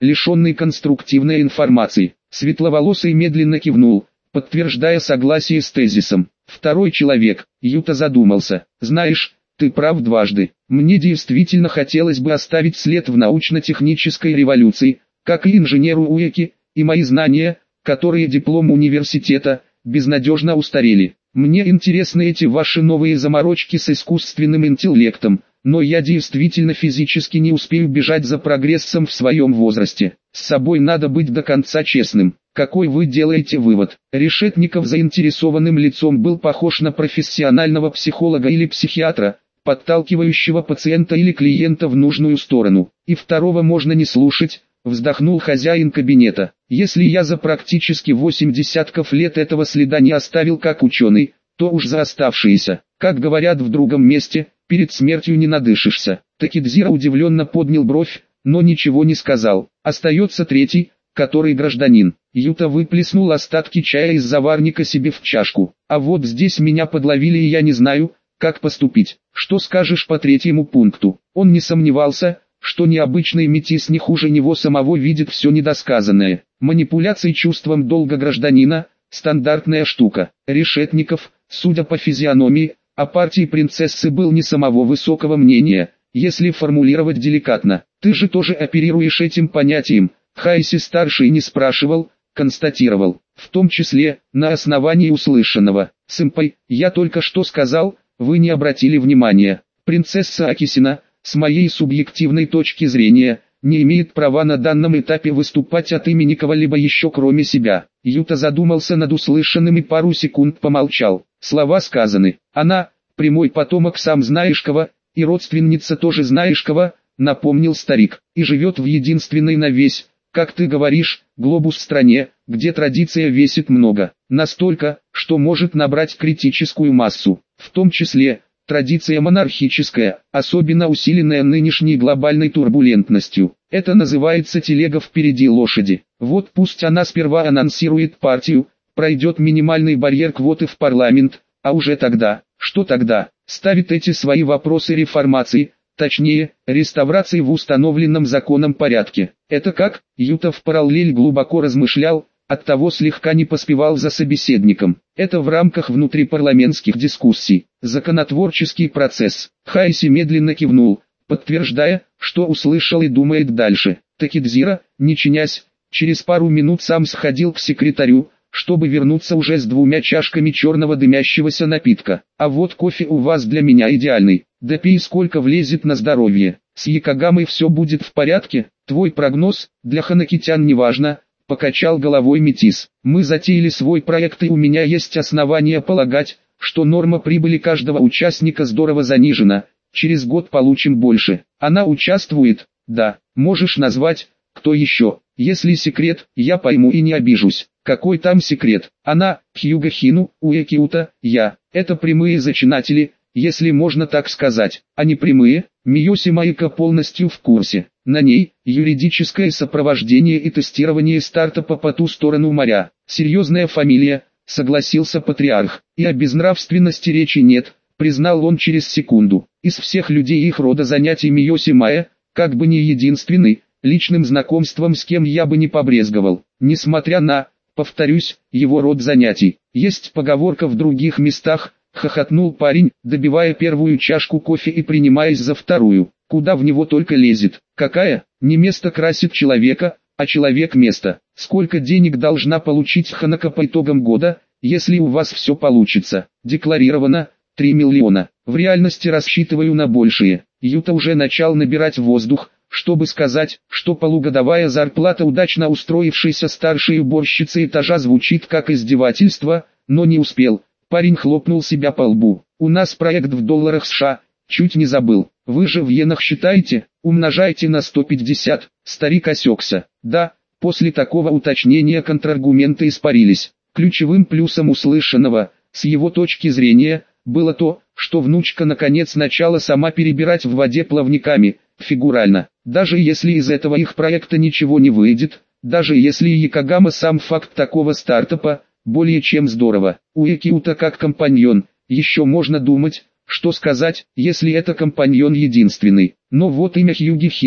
лишенный конструктивной информации. Светловолосый медленно кивнул, подтверждая согласие с тезисом. Второй человек, Юта задумался. Знаешь, ты прав дважды. Мне действительно хотелось бы оставить след в научно-технической революции, как и инженеру Уэки, и мои знания, которые диплом университета, безнадежно устарели. Мне интересны эти ваши новые заморочки с искусственным интеллектом, но я действительно физически не успею бежать за прогрессом в своем возрасте. С собой надо быть до конца честным. Какой вы делаете вывод? Решетников заинтересованным лицом был похож на профессионального психолога или психиатра, подталкивающего пациента или клиента в нужную сторону. И второго можно не слушать, вздохнул хозяин кабинета. Если я за практически 8 десятков лет этого следа не оставил как ученый, то уж за оставшиеся, как говорят в другом месте, перед смертью не надышишься. Такидзира удивленно поднял бровь, но ничего не сказал. Остается третий, который гражданин. Юта выплеснул остатки чая из заварника себе в чашку. А вот здесь меня подловили и я не знаю, как поступить. Что скажешь по третьему пункту? Он не сомневался, что необычный метис не хуже него самого видит все недосказанное. Манипуляции чувством долга гражданина – стандартная штука. Решетников, судя по физиономии, о партии принцессы был не самого высокого мнения, если формулировать деликатно. Ты же тоже оперируешь этим понятием. Хайси-старший не спрашивал, констатировал, в том числе, на основании услышанного. Сэмпай, я только что сказал, вы не обратили внимания. Принцесса Акисина, с моей субъективной точки зрения, не имеет права на данном этапе выступать от имени кого-либо еще кроме себя. Юта задумался над услышанным и пару секунд помолчал. Слова сказаны. Она, прямой потомок сам знаешь кого, и родственница тоже знаешь кого, напомнил старик, и живет в единственной на весь, как ты говоришь, глобус стране, где традиция весит много. Настолько, что может набрать критическую массу, в том числе, традиция монархическая, особенно усиленная нынешней глобальной турбулентностью. Это называется телега впереди лошади. Вот пусть она сперва анонсирует партию, пройдет минимальный барьер квоты в парламент, а уже тогда, что тогда, ставит эти свои вопросы реформации, точнее, реставрации в установленном законом порядке. Это как? Юта в параллель глубоко размышлял, оттого слегка не поспевал за собеседником. Это в рамках внутрипарламентских дискуссий. Законотворческий процесс. Хайси медленно кивнул, подтверждая, что услышал и думает дальше. Такидзира, не чинясь, через пару минут сам сходил к секретарю, чтобы вернуться уже с 2 чашками черного дымящегося напитка. А вот кофе у вас для меня идеальный. Да пей сколько влезет на здоровье. С Якогамой все будет в порядке. Твой прогноз, для ханакитян неважно, покачал головой метис. Мы затеяли свой проект и у меня есть основания полагать, что норма прибыли каждого участника здорово занижена. Через год получим больше. Она участвует? Да. Можешь назвать, кто еще? Если секрет, я пойму и не обижусь. Какой там секрет? Она, Хьюго Хину, Уэкиута, я. Это прямые зачинатели, если можно так сказать. А не прямые, Миоси Маика полностью в курсе. На ней, юридическое сопровождение и тестирование стартапа по ту сторону моря. Серьезная фамилия, согласился патриарх. И о безнравственности речи нет, признал он через секунду. Из всех людей их рода занятий Миоси Майя, как бы не единственный, личным знакомством с кем я бы не побрезговал. Несмотря на, повторюсь, его род занятий. Есть поговорка в других местах, хохотнул парень, добивая первую чашку кофе и принимаясь за вторую. Куда в него только лезет. Какая? Не место красит человека, а человек место. Сколько денег должна получить Ханако по итогам года, если у вас все получится? Декларировано 3 миллиона. В реальности рассчитываю на большие. Юта уже начал набирать воздух, чтобы сказать, что полугодовая зарплата удачно устроившейся старшей уборщицы этажа звучит как издевательство, но не успел. Парень хлопнул себя по лбу. У нас проект в долларах США, чуть не забыл. Вы же в иенах считаете, умножайте на 150. Старик осекся. Да, после такого уточнения контраргументы испарились. Ключевым плюсом услышанного, с его точки зрения, было то, что внучка наконец начала сама перебирать в воде плавниками, фигурально. Даже если из этого их проекта ничего не выйдет, даже если Якогама сам факт такого стартапа, более чем здорово. Уэкиута как компаньон, еще можно думать, что сказать, если это компаньон единственный. Но вот имя Хьюги Хину,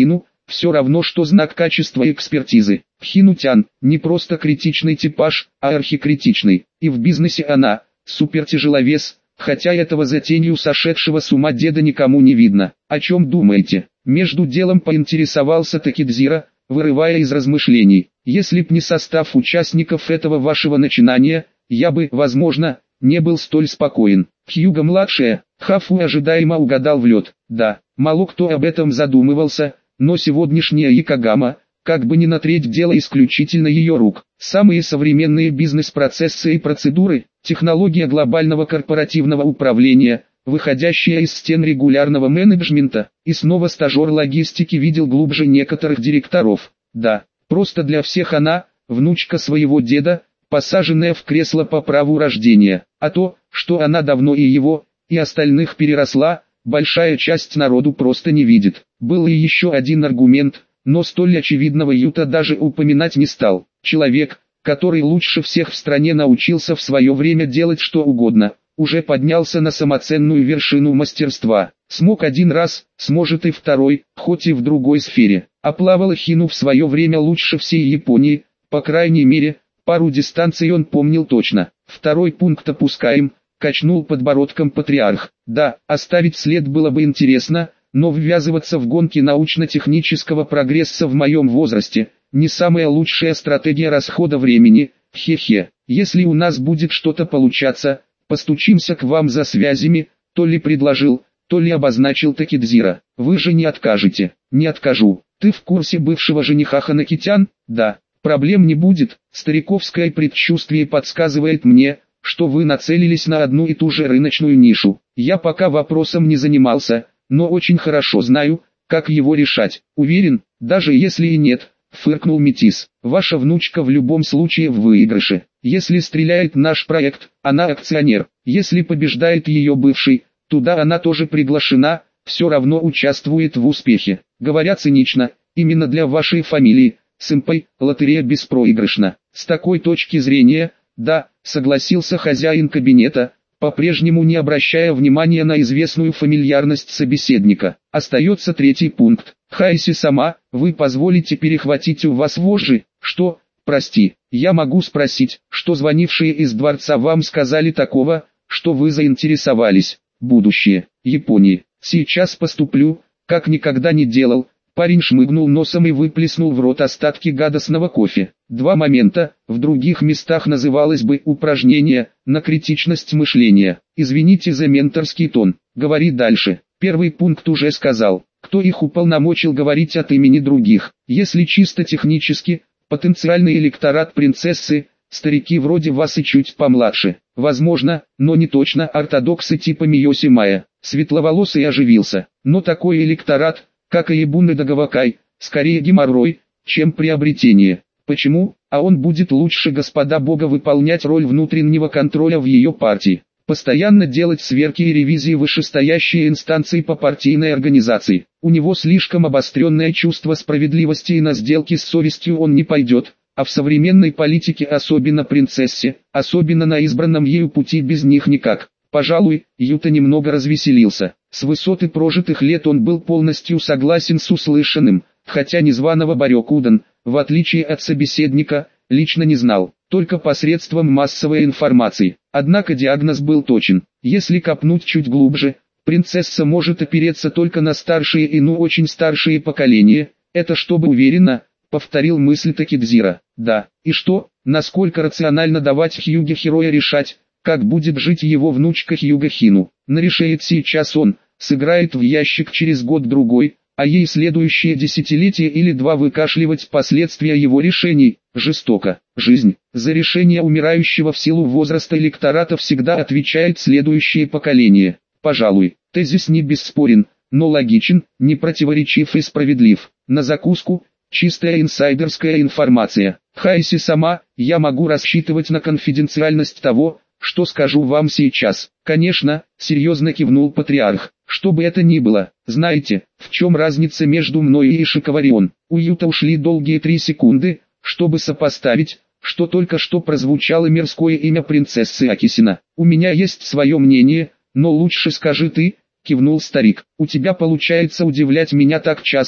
все равно что знак качества и экспертизы. Хинутян не просто критичный типаж, а архикритичный. И в бизнесе она супертяжеловес, хотя этого за тенью сошедшего с ума деда никому не видно. О чем думаете? Между делом поинтересовался Такедзира, вырывая из размышлений. Если б не состав участников этого вашего начинания, я бы, возможно, не был столь спокоен. Хьюго-младшая, Хафу ожидаемо угадал в лед. Да, мало кто об этом задумывался, но сегодняшняя Якогама, как бы ни на треть дело исключительно ее рук. Самые современные бизнес-процессы и процедуры, технология глобального корпоративного управления, выходящая из стен регулярного менеджмента, и снова стажер логистики видел глубже некоторых директоров. Да, просто для всех она, внучка своего деда, посаженная в кресло по праву рождения, а то, что она давно и его, и остальных переросла, большая часть народу просто не видит. Был и еще один аргумент, но столь очевидного Юта даже упоминать не стал. Человек, который лучше всех в стране научился в свое время делать что угодно, уже поднялся на самоценную вершину мастерства. Смог один раз, сможет и второй, хоть и в другой сфере. А плавала Хину в свое время лучше всей Японии, по крайней мере, пару дистанций он помнил точно. Второй пункт опускаем, качнул подбородком патриарх. Да, оставить след было бы интересно, но ввязываться в гонки научно-технического прогресса в моем возрасте – не самая лучшая стратегия расхода времени. Хе-хе, если у нас будет что-то получаться, постучимся к вам за связями, то ли предложил, то ли обозначил Такедзира. Вы же не откажете. Не откажу. Ты в курсе бывшего жениха Ханакитян? Да. Проблем не будет. Стариковское предчувствие подсказывает мне, что вы нацелились на одну и ту же рыночную нишу. Я пока вопросом не занимался, но очень хорошо знаю, как его решать. Уверен, даже если и нет, фыркнул Метис. Ваша внучка в любом случае в выигрыше. Если стреляет наш проект, она акционер. Если побеждает ее бывший, туда она тоже приглашена, все равно участвует в успехе. Говоря цинично, именно для вашей фамилии, сэмпэй, лотерея беспроигрышна. С такой точки зрения, да, согласился хозяин кабинета, по-прежнему не обращая внимания на известную фамильярность собеседника. Остается третий пункт. Хайси-сама, вы позволите перехватить у вас вожжи? Что, прости, я могу спросить, что звонившие из дворца вам сказали такого, что вы заинтересовались? Будущее, Японии. Сейчас поступлю, как никогда не делал. Парень шмыгнул носом и выплеснул в рот остатки гадостного кофе. Два момента, в других местах называлось бы упражнение на критичность мышления. Извините за менторский тон, говори дальше. Первый пункт уже сказал, кто их уполномочил говорить от имени других. Если чисто технически, потенциальный электорат принцессы, старики вроде вас и чуть помладше. Возможно, но не точно ортодоксы типа Миоси Майя. Светловолосый оживился, но такой электорат, как и Ибун и Дагавакай, скорее геморрой, чем приобретение. Почему? А он будет лучше господа бога выполнять роль внутреннего контроля в ее партии. Постоянно делать сверки и ревизии вышестоящей инстанции по партийной организации. У него слишком обостренное чувство справедливости и на сделки с совестью он не пойдет. А в современной политике особенно принцессе, особенно на избранном ею пути без них никак. Пожалуй, Юта немного развеселился. С высоты прожитых лет он был полностью согласен с услышанным, хотя незваного Барёкудан, в отличие от собеседника, лично не знал, только посредством массовой информации. Однако диагноз был точен. Если копнуть чуть глубже, принцесса может опереться только на старшие и очень старшие поколения. Это чтобы уверенно, повторил мысль Такедзира. Да, и что, насколько рационально давать Хьюге Хероя решать, как будет жить его внучка Хьюго Хину. Нарешает сейчас он, сыграет в ящик через год-другой, а ей следующее десятилетие или два выкашливать последствия его решений. Жестоко. Жизнь. За решение умирающего в силу возраста электората всегда отвечает следующее поколение. Пожалуй, тезис не бесспорен, но логичен, не противоречив и справедлив. На закуску, чистая инсайдерская информация. Хайси-сама, я могу рассчитывать на конфиденциальность того, что скажу вам сейчас. Конечно, серьезно кивнул патриарх. Что бы это ни было, знаете, в чем разница между мной и Шикаварион? У Юта ушли долгие 3 секунды, чтобы сопоставить, что только что прозвучало мирское имя принцессы Акисина. У меня есть свое мнение, но лучше скажи ты, кивнул старик. У тебя получается удивлять меня так часто,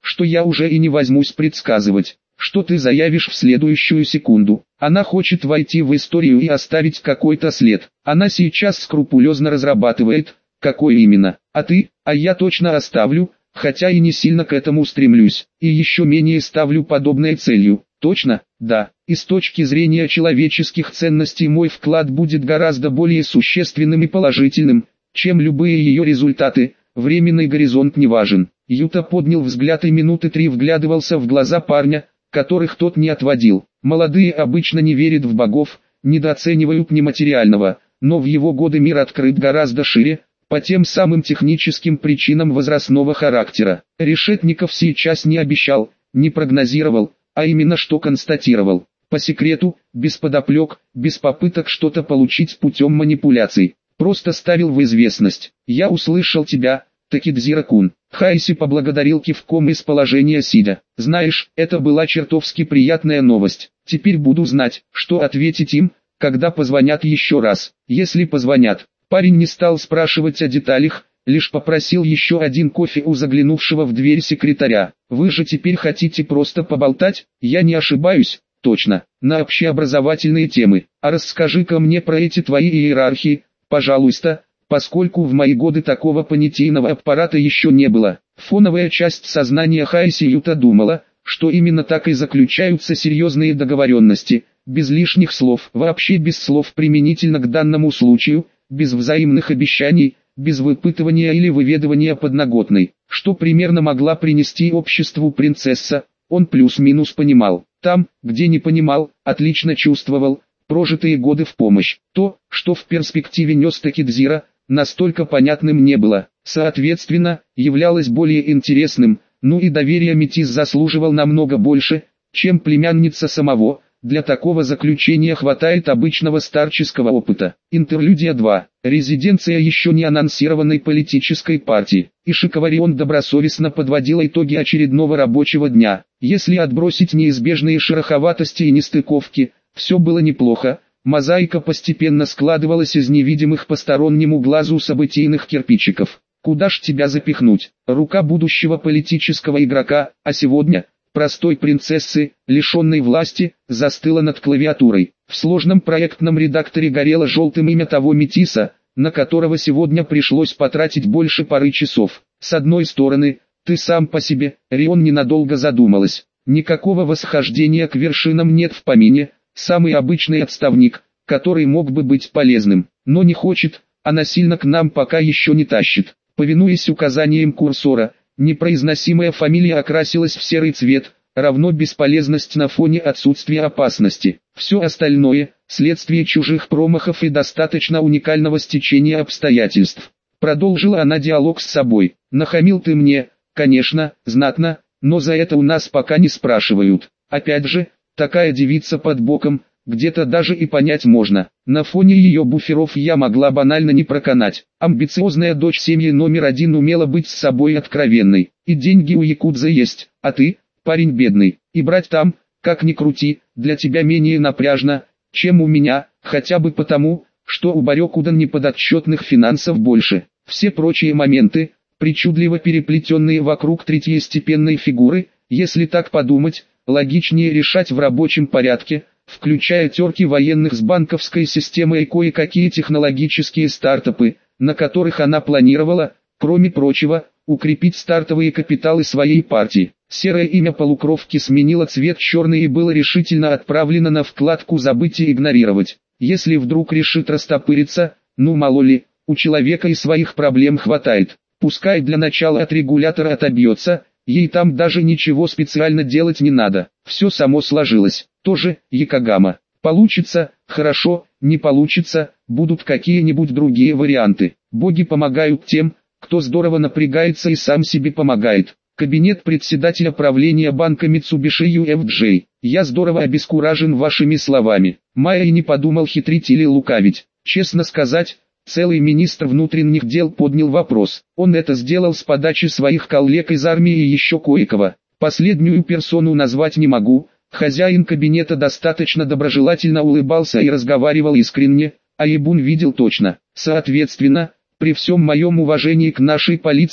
что я уже и не возьмусь предсказывать, что ты заявишь в следующую секунду. Она хочет войти в историю и оставить какой-то след. Она сейчас скрупулезно разрабатывает, какой именно. А я точно оставлю, хотя и не сильно к этому стремлюсь, и еще менее ставлю подобной целью. Точно? Да. И с точки зрения человеческих ценностей мой вклад будет гораздо более существенным и положительным, чем любые ее результаты. Временный горизонт не важен. Юта поднял взгляд и минуты 3 вглядывался в глаза парня, которых тот не отводил. Молодые обычно не верят в богов, недооценивают нематериального, но в его годы мир открыт гораздо шире, по тем самым техническим причинам возрастного характера. Решетников сейчас не обещал, не прогнозировал, а именно что констатировал. По секрету, без подоплек, без попыток что-то получить путем манипуляций. Просто ставил в известность. Я услышал тебя, Такидзира-кун. Хайси поблагодарил кивком из положения сидя. Знаешь, это была чертовски приятная новость. Теперь буду знать, что ответить им, когда позвонят еще раз. Если позвонят. Парень не стал спрашивать о деталях, лишь попросил еще один кофе у заглянувшего в дверь секретаря. Вы же теперь хотите просто поболтать? Я не ошибаюсь? Точно. На общеобразовательные темы. А расскажи-ка мне про эти твои иерархии, пожалуйста. Поскольку в мои годы такого понятийного аппарата еще не было, фоновая часть сознания Хайси Юта думала, что именно так и заключаются серьезные договоренности, без лишних слов, вообще без слов применительно к данному случаю, без взаимных обещаний, без выпытывания или выведывания подноготной, что примерно могла принести обществу принцесса, он плюс-минус понимал, там, где не понимал, отлично чувствовал, прожитые годы в помощь, то, что в перспективе нес Такидзира, настолько понятным не было, соответственно, являлось более интересным, ну и доверия Метис заслуживал намного больше, чем племянница самого. Для такого заключения хватает обычного старческого опыта. Интерлюдия 2. Резиденция еще не анонсированной политической партии. Ишикаварион добросовестно подводил итоги очередного рабочего дня. Если отбросить неизбежные шероховатости и нестыковки, все было неплохо. Мозаика постепенно складывалась из невидимых постороннему глазу событийных кирпичиков. Куда ж тебя запихнуть? Рука будущего политического игрока, а сегодня простой принцессы, лишенной власти, застыла над клавиатурой. В сложном проектном редакторе горело желтым имя того метиса, на которого сегодня пришлось потратить больше пары часов. С одной стороны, ты сам по себе, Рион ненадолго задумалась. Никакого восхождения к вершинам нет в помине, самый обычный отставник, который мог бы быть полезным, но не хочет, а насильно к нам пока еще не тащит. Повинуясь указаниям курсора, непроизносимая фамилия окрасилась в серый цвет, равно бесполезность на фоне отсутствия опасности. Все остальное – следствие чужих промахов и достаточно уникального стечения обстоятельств. Продолжила она диалог с собой. Нахамил ты мне, конечно, знатно, но за это у нас пока не спрашивают. Опять же, такая девица под боком, где-то даже и понять можно. На фоне ее буферов я могла банально не проканать. Амбициозная дочь семьи номер 1 умела быть с собой откровенной. И деньги у якудзы есть, а ты, парень бедный, и брать там, как ни крути, для тебя менее напряжно, чем у меня, хотя бы потому, что у Барёкудан неподотчетных финансов больше. Все прочие моменты, причудливо переплетенные вокруг третьестепенной фигуры, если так подумать, логичнее решать в рабочем порядке, включая терки военных с банковской системой и кое-какие технологические стартапы, на которых она планировала, кроме прочего, укрепить стартовые капиталы своей партии. Серое имя полукровки сменило цвет черный и было решительно отправлено на вкладку «Забыть и игнорировать». Если вдруг решит растопыриться, ну мало ли, у человека и своих проблем хватает. Пускай для начала от регулятора отобьется, ей там даже ничего специально делать не надо. Все само сложилось. Тоже, Якогама. Получится, хорошо, не получится, будут какие-нибудь другие варианты. Боги помогают тем, кто здорово напрягается и сам себе помогает. Кабинет председателя правления банка Mitsubishi UFJ. Я здорово обескуражен вашими словами. Майя и не подумал хитрить или лукавить. Честно сказать, целый министр внутренних дел поднял вопрос. Он это сделал с подачи своих коллег из армии и еще кое-кого. Последнюю персону назвать не могу. Хозяин кабинета достаточно доброжелательно улыбался и разговаривал искренне, а Ебун видел точно. Соответственно, при всем моем уважении к нашей полиции,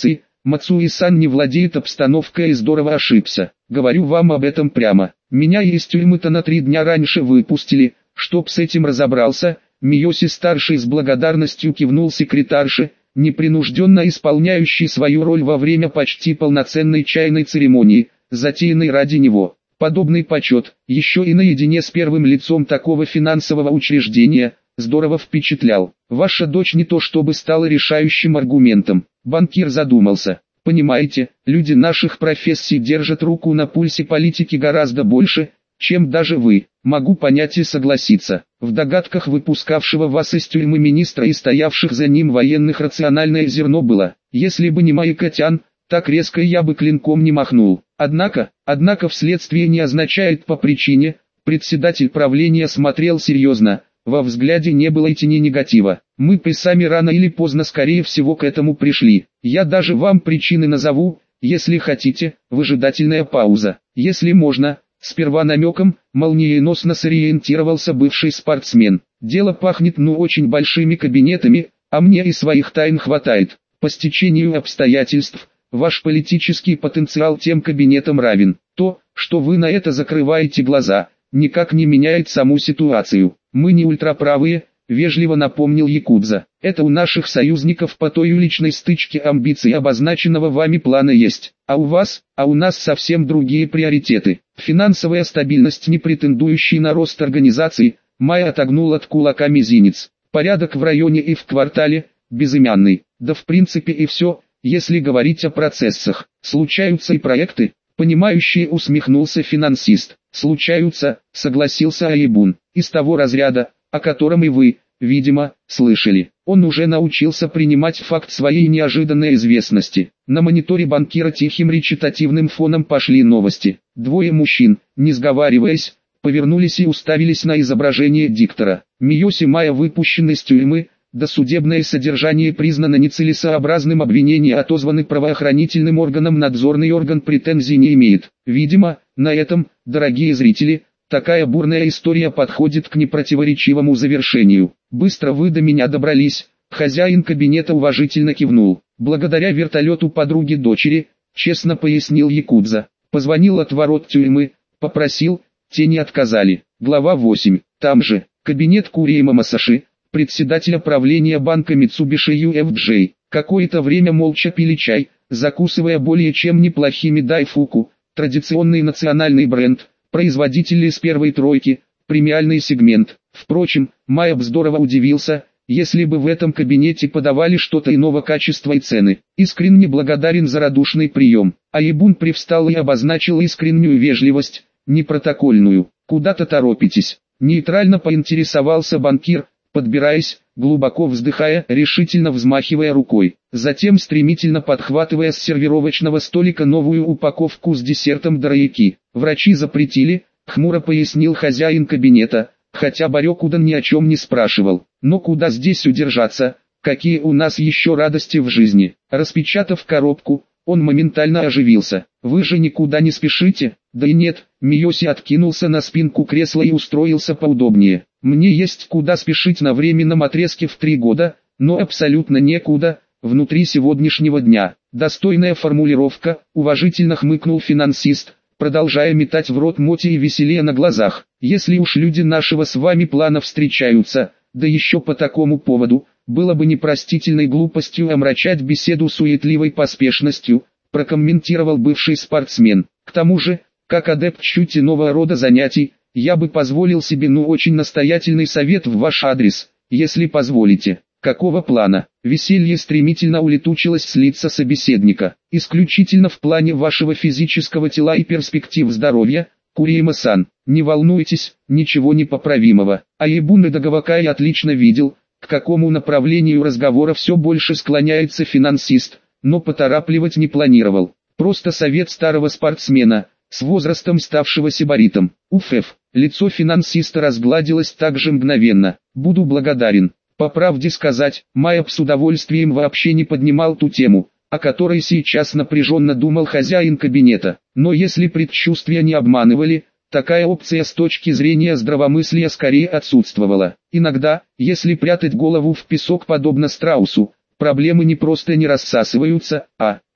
Мацуи-сан не владеет обстановкой и здорово ошибся. Говорю вам об этом прямо. Меня из тюрьмы-то на 3 дня раньше выпустили, чтоб с этим разобрался. Миоси-старший с благодарностью кивнул секретарше, непринужденно исполняющий свою роль во время почти полноценной чайной церемонии, затеянной ради него. Подобный почет, еще и наедине с первым лицом такого финансового учреждения, здорово впечатлял. Ваша дочь не то чтобы стала решающим аргументом. Банкир задумался. Понимаете, люди наших профессий держат руку на пульсе политики гораздо больше, чем даже вы. Могу понять и согласиться. В догадках выпускавшего вас из тюрьмы министра и стоявших за ним военных рациональное зерно было. Если бы не Маэкотян, так резко я бы клинком не махнул. Однако вследствие не означает по причине. Председатель правления смотрел серьезно. Во взгляде не было и тени негатива. Мы сами рано или поздно скорее всего к этому пришли. Я даже вам причины назову, если хотите. Выжидательная пауза. Если можно, сперва намеком, молниеносно сориентировался бывший спортсмен. Дело пахнет очень большими кабинетами, а мне и своих тайн хватает. По стечению обстоятельств, ваш политический потенциал тем кабинетам равен. То, что вы на это закрываете глаза, никак не меняет саму ситуацию. Мы не ультраправые, вежливо напомнил якудза. Это у наших союзников по той уличной стычке амбиций обозначенного вами плана есть. А у вас, у нас совсем другие приоритеты. Финансовая стабильность, не претендующий на рост организации. Майя отогнул от кулака мизинец. Порядок в районе и в квартале, безымянный. Да в принципе и все, если говорить о процессах. Случаются и проекты. Понимающий усмехнулся финансист. Случаются, согласился Айбун, из того разряда, о котором и вы, видимо, слышали. Он уже научился принимать факт своей неожиданной известности. На мониторе банкира тихим речитативным фоном пошли новости. Двое мужчин, не сговариваясь, повернулись и уставились на изображение диктора. Миоси Майя выпущен из тюрьмы, досудебное содержание признано нецелесообразным, обвинение отозваны правоохранительным органам, надзорный орган претензий не имеет. Видимо, на этом, дорогие зрители, такая бурная история подходит к непротиворечивому завершению. Быстро вы до меня добрались. Хозяин кабинета уважительно кивнул. Благодаря вертолету подруги дочери, честно пояснил якудза. Позвонил от ворот тюрьмы, попросил, те не отказали. Глава 8. Там же, кабинет Куриэма Масаши, председателя правления банка Mitsubishi UFJ. Какое-то время молча пили чай, закусывая более чем неплохими дайфуку, традиционный национальный бренд, производитель из первой тройки, премиальный сегмент. Впрочем, Майя здорово удивился, если бы в этом кабинете подавали что-то иного качества и цены. Искренне благодарен за радушный прием. Айбун привстал и обозначил искреннюю вежливость, не протокольную. Куда-то торопитесь. Нейтрально поинтересовался банкир, подбираясь, глубоко вздыхая, решительно взмахивая рукой. Затем стремительно подхватывая с сервировочного столика новую упаковку с десертом дораяки. Врачи запретили, хмуро пояснил хозяин кабинета, хотя Барёкудан ни о чем не спрашивал. Но куда здесь удержаться, какие у нас еще радости в жизни. Распечатав коробку, он моментально оживился. Вы же никуда не спешите? Да и нет, Миоси откинулся на спинку кресла и устроился поудобнее. Мне есть куда спешить на временном отрезке в 3 года, но абсолютно некуда, внутри сегодняшнего дня. Достойная формулировка, уважительно хмыкнул финансист, продолжая метать в рот моти и веселее на глазах. Если уж люди нашего с вами плана встречаются, да еще по такому поводу, было бы непростительной глупостью омрачать беседу суетливой поспешностью, прокомментировал бывший спортсмен. К тому же, как адепт чуть иного рода занятий, я бы позволил себе очень настоятельный совет в ваш адрес, если позволите. Какого плана? Веселье стремительно улетучилось с лица собеседника. Исключительно в плане вашего физического тела и перспектив здоровья, Куриэма-сан. Не волнуйтесь, ничего непоправимого. Айбун и Дагавакай отлично видел, к какому направлению разговора все больше склоняется финансист, но поторапливать не планировал. Просто совет старого спортсмена, с возрастом ставшего сибаритом. Уф, лицо финансиста разгладилось так же мгновенно. Буду благодарен. По правде сказать, Майя с удовольствием вообще не поднимал ту тему, о которой сейчас напряженно думал хозяин кабинета. Но если предчувствия не обманывали, такая опция с точки зрения здравомыслия скорее отсутствовала. Иногда, если прятать голову в песок подобно страусу, проблемы не просто не рассасываются, а,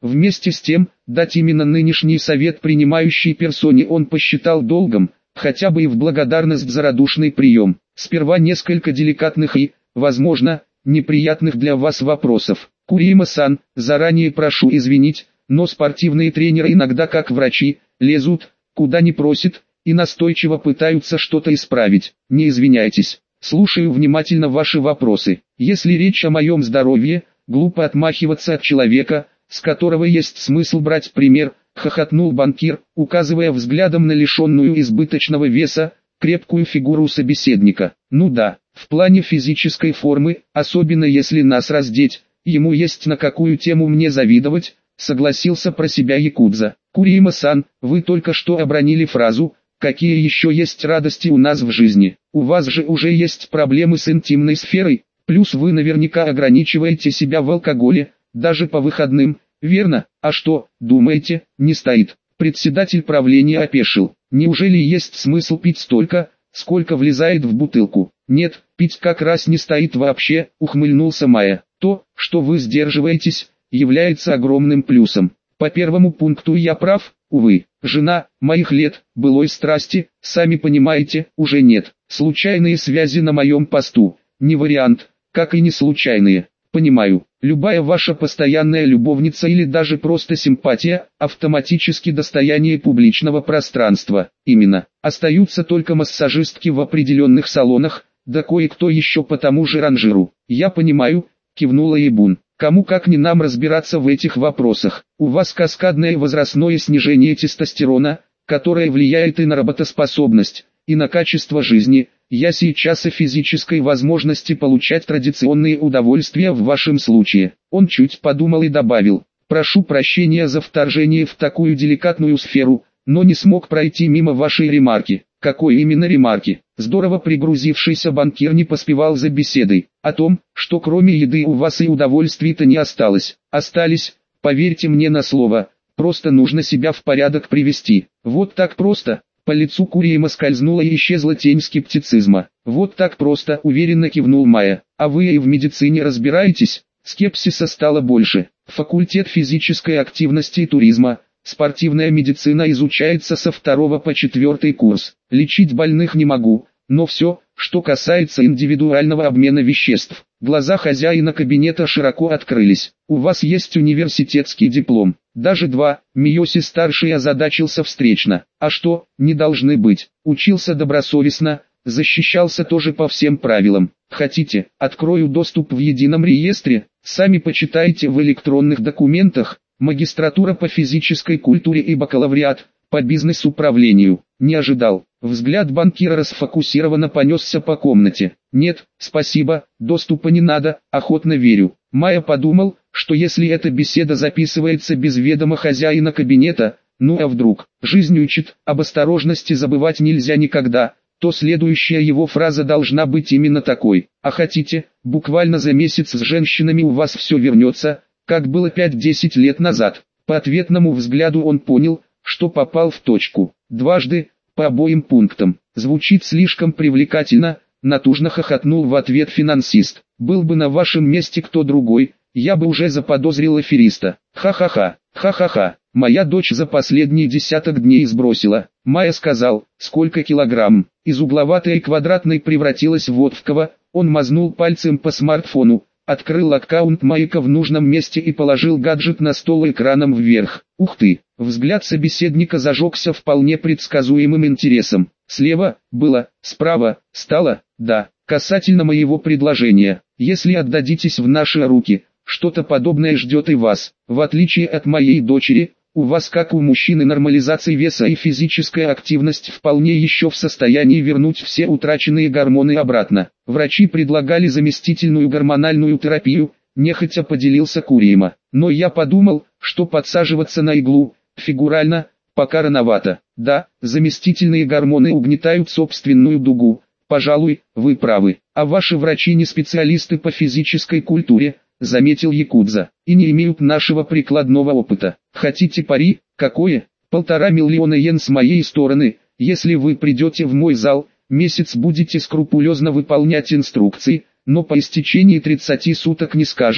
Вместе с тем, дать именно нынешний совет принимающей персоне он посчитал долгом, хотя бы и в благодарность за радушный прием. Сперва несколько деликатных и, возможно, неприятных для вас вопросов. Курима-сан, заранее прошу извинить, но спортивные тренеры иногда как врачи, лезут, куда не просят, и настойчиво пытаются что-то исправить. Не извиняйтесь. Слушаю внимательно ваши вопросы. Если речь о моем здоровье, глупо отмахиваться от человека, с которого есть смысл брать пример, хохотнул банкир, указывая взглядом на лишенную избыточного веса, крепкую фигуру собеседника. Ну да, в плане физической формы, особенно если нас раздеть, ему есть на какую тему мне завидовать, согласился про себя якудза. Курима-сан, вы только что обронили фразу «Какие еще есть радости у нас в жизни? У вас же уже есть проблемы с интимной сферой, плюс вы наверняка ограничиваете себя в алкоголе, даже по выходным, верно? А что, думаете, не стоит?» Председатель правления опешил. Неужели есть смысл пить столько, сколько влезает в бутылку? Нет, пить как раз не стоит вообще, ухмыльнулся Майя. То, что вы сдерживаетесь, является огромным плюсом. По первому пункту я прав, увы, жена, моих лет, былой страсти, сами понимаете, уже нет. Случайные связи на моем посту, не вариант, как и не случайные. Понимаю, любая ваша постоянная любовница или даже просто симпатия, автоматически достояние публичного пространства. Именно, остаются только массажистки в определенных салонах, да кое-кто еще по тому же ранжиру. Я понимаю, кивнула Ибун. Кому как не нам разбираться в этих вопросах. У вас каскадное возрастное снижение тестостерона, которое влияет и на работоспособность, и на качество жизни. Я сейчас о физической возможности получать традиционные удовольствия в вашем случае. Он чуть подумал и добавил: прошу прощения за вторжение в такую деликатную сферу, но не смог пройти мимо вашей ремарки. Какой именно ремарки? Здорово пригрузившийся банкир не поспевал за беседой. О том, что кроме еды у вас и удовольствий-то не осталось. Остались, поверьте мне на слово, просто нужно себя в порядок привести. Вот так просто. По лицу Курима скользнула и исчезла тень скептицизма. Вот так просто, уверенно кивнул Майя. А вы и в медицине разбираетесь? Скепсиса стало больше. Факультет физической активности и туризма. Спортивная медицина изучается со 2 по 4 курс. Лечить больных не могу, но все, что касается индивидуального обмена веществ. Глаза хозяина кабинета широко открылись. У вас есть университетский диплом. Даже 2, Миоси-старший озадачился встречно. А что, не должны быть. Учился добросовестно, защищался тоже по всем правилам. Хотите, открою доступ в едином реестре, сами почитайте в электронных документах. Магистратура по физической культуре и бакалавриат по бизнес-управлению. Не ожидал. Взгляд банкира расфокусированно понесся по комнате. Нет, спасибо, доступа не надо, охотно верю. Майя подумал, что если эта беседа записывается без ведома хозяина кабинета, ну а вдруг, жизнь учит, об осторожности забывать нельзя никогда, то следующая его фраза должна быть именно такой. А хотите, буквально за месяц с женщинами у вас все вернется, как было 5-10 лет назад. По ответному взгляду он понял, что попал в точку. Дважды, по обоим пунктам. Звучит слишком привлекательно, натужно хохотнул в ответ финансист. Был бы на вашем месте кто другой, я бы уже заподозрил афериста. Ха-ха-ха, ха-ха-ха. Моя дочь за последние десяток дней сбросила. Майя сказал, сколько килограмм. Из угловатой и квадратной превратилась в водкого. Он мазнул пальцем по смартфону. Открыл аккаунт Майка в нужном месте и положил гаджет на стол экраном вверх. Ух ты! Взгляд собеседника зажегся вполне предсказуемым интересом. Слева, было, справа, стало, да, касательно моего предложения. Если отдадитесь в наши руки, что-то подобное ждет и вас. В отличие от моей дочери, у вас, как у мужчины, нормализация веса и физическая активность вполне еще в состоянии вернуть все утраченные гормоны обратно. Врачи предлагали заместительную гормональную терапию, нехотя поделился Курима. Но я подумал, что подсаживаться на иглу, фигурально, пока рановато. Да, заместительные гормоны угнетают собственную дугу. Пожалуй, вы правы. А ваши врачи не специалисты по физической культуре, заметил якудза, и не имеют нашего прикладного опыта. Хотите пари? Какое? 1,5 миллиона йен с моей стороны. Если вы придете в мой зал, месяц будете скрупулезно выполнять инструкции, но по истечении 30 суток не скажете: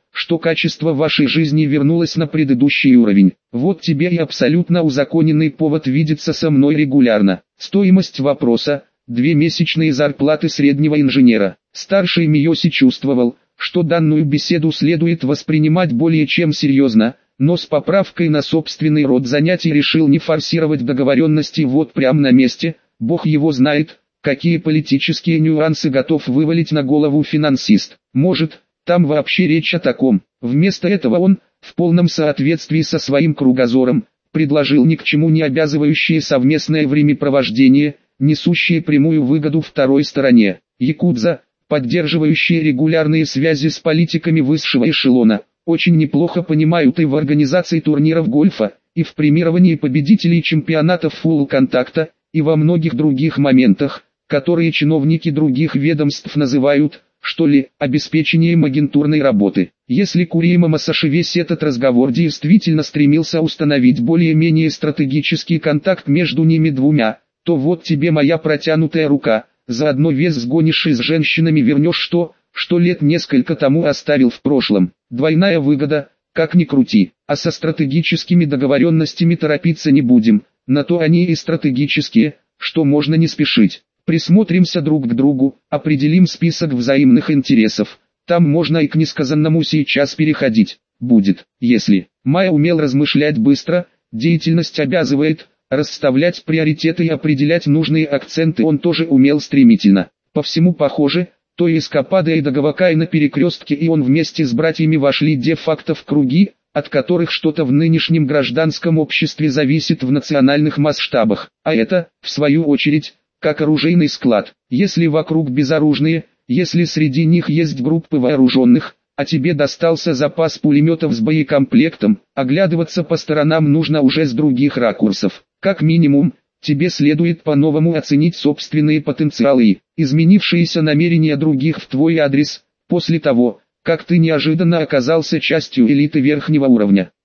что качество вашей жизни вернулось на предыдущий уровень. Вот тебе и абсолютно узаконенный повод видеться со мной регулярно. Стоимость вопроса – 2 месячные зарплаты среднего инженера. Старший Миоси чувствовал, что данную беседу следует воспринимать более чем серьезно, но с поправкой на собственный род занятий решил не форсировать договоренности вот прямо на месте. Бог его знает, какие политические нюансы готов вывалить на голову финансист. Может, там вообще речь о таком. Вместо этого он, в полном соответствии со своим кругозором, предложил ни к чему не обязывающее совместное времяпровождение, несущее прямую выгоду второй стороне. Якудза, поддерживающие регулярные связи с политиками высшего эшелона, очень неплохо понимают и в организации турниров гольфа, и в премировании победителей чемпионатов фулл-контакта, и во многих других моментах, которые чиновники других ведомств называют, что ли, обеспечением агентурной работы. Если Курима Масаши весь этот разговор действительно стремился установить более-менее стратегический контакт между ними двумя, то вот тебе моя протянутая рука, заодно вес сгонишь и с женщинами вернешь что лет несколько тому оставил в прошлом. Двойная выгода, как ни крути, а со стратегическими договоренностями торопиться не будем, на то они и стратегические, что можно не спешить. Присмотримся друг к другу, определим список взаимных интересов, там можно и к несказанному сейчас переходить, будет, если. Майя умел размышлять быстро, деятельность обязывает, расставлять приоритеты и определять нужные акценты он тоже умел стремительно. По всему похоже, то и эскапада и Дагавакай на перекрестке и он вместе с братьями вошли де-факто в круги, от которых что-то в нынешнем гражданском обществе зависит в национальных масштабах, а это, в свою очередь, как оружейный склад. Если вокруг безоружные, если среди них есть группы вооруженных, а тебе достался запас пулеметов с боекомплектом, оглядываться по сторонам нужно уже с других ракурсов. Как минимум, тебе следует по-новому оценить собственные потенциалы и изменившиеся намерения других в твой адрес, после того, как ты неожиданно оказался частью элиты верхнего уровня.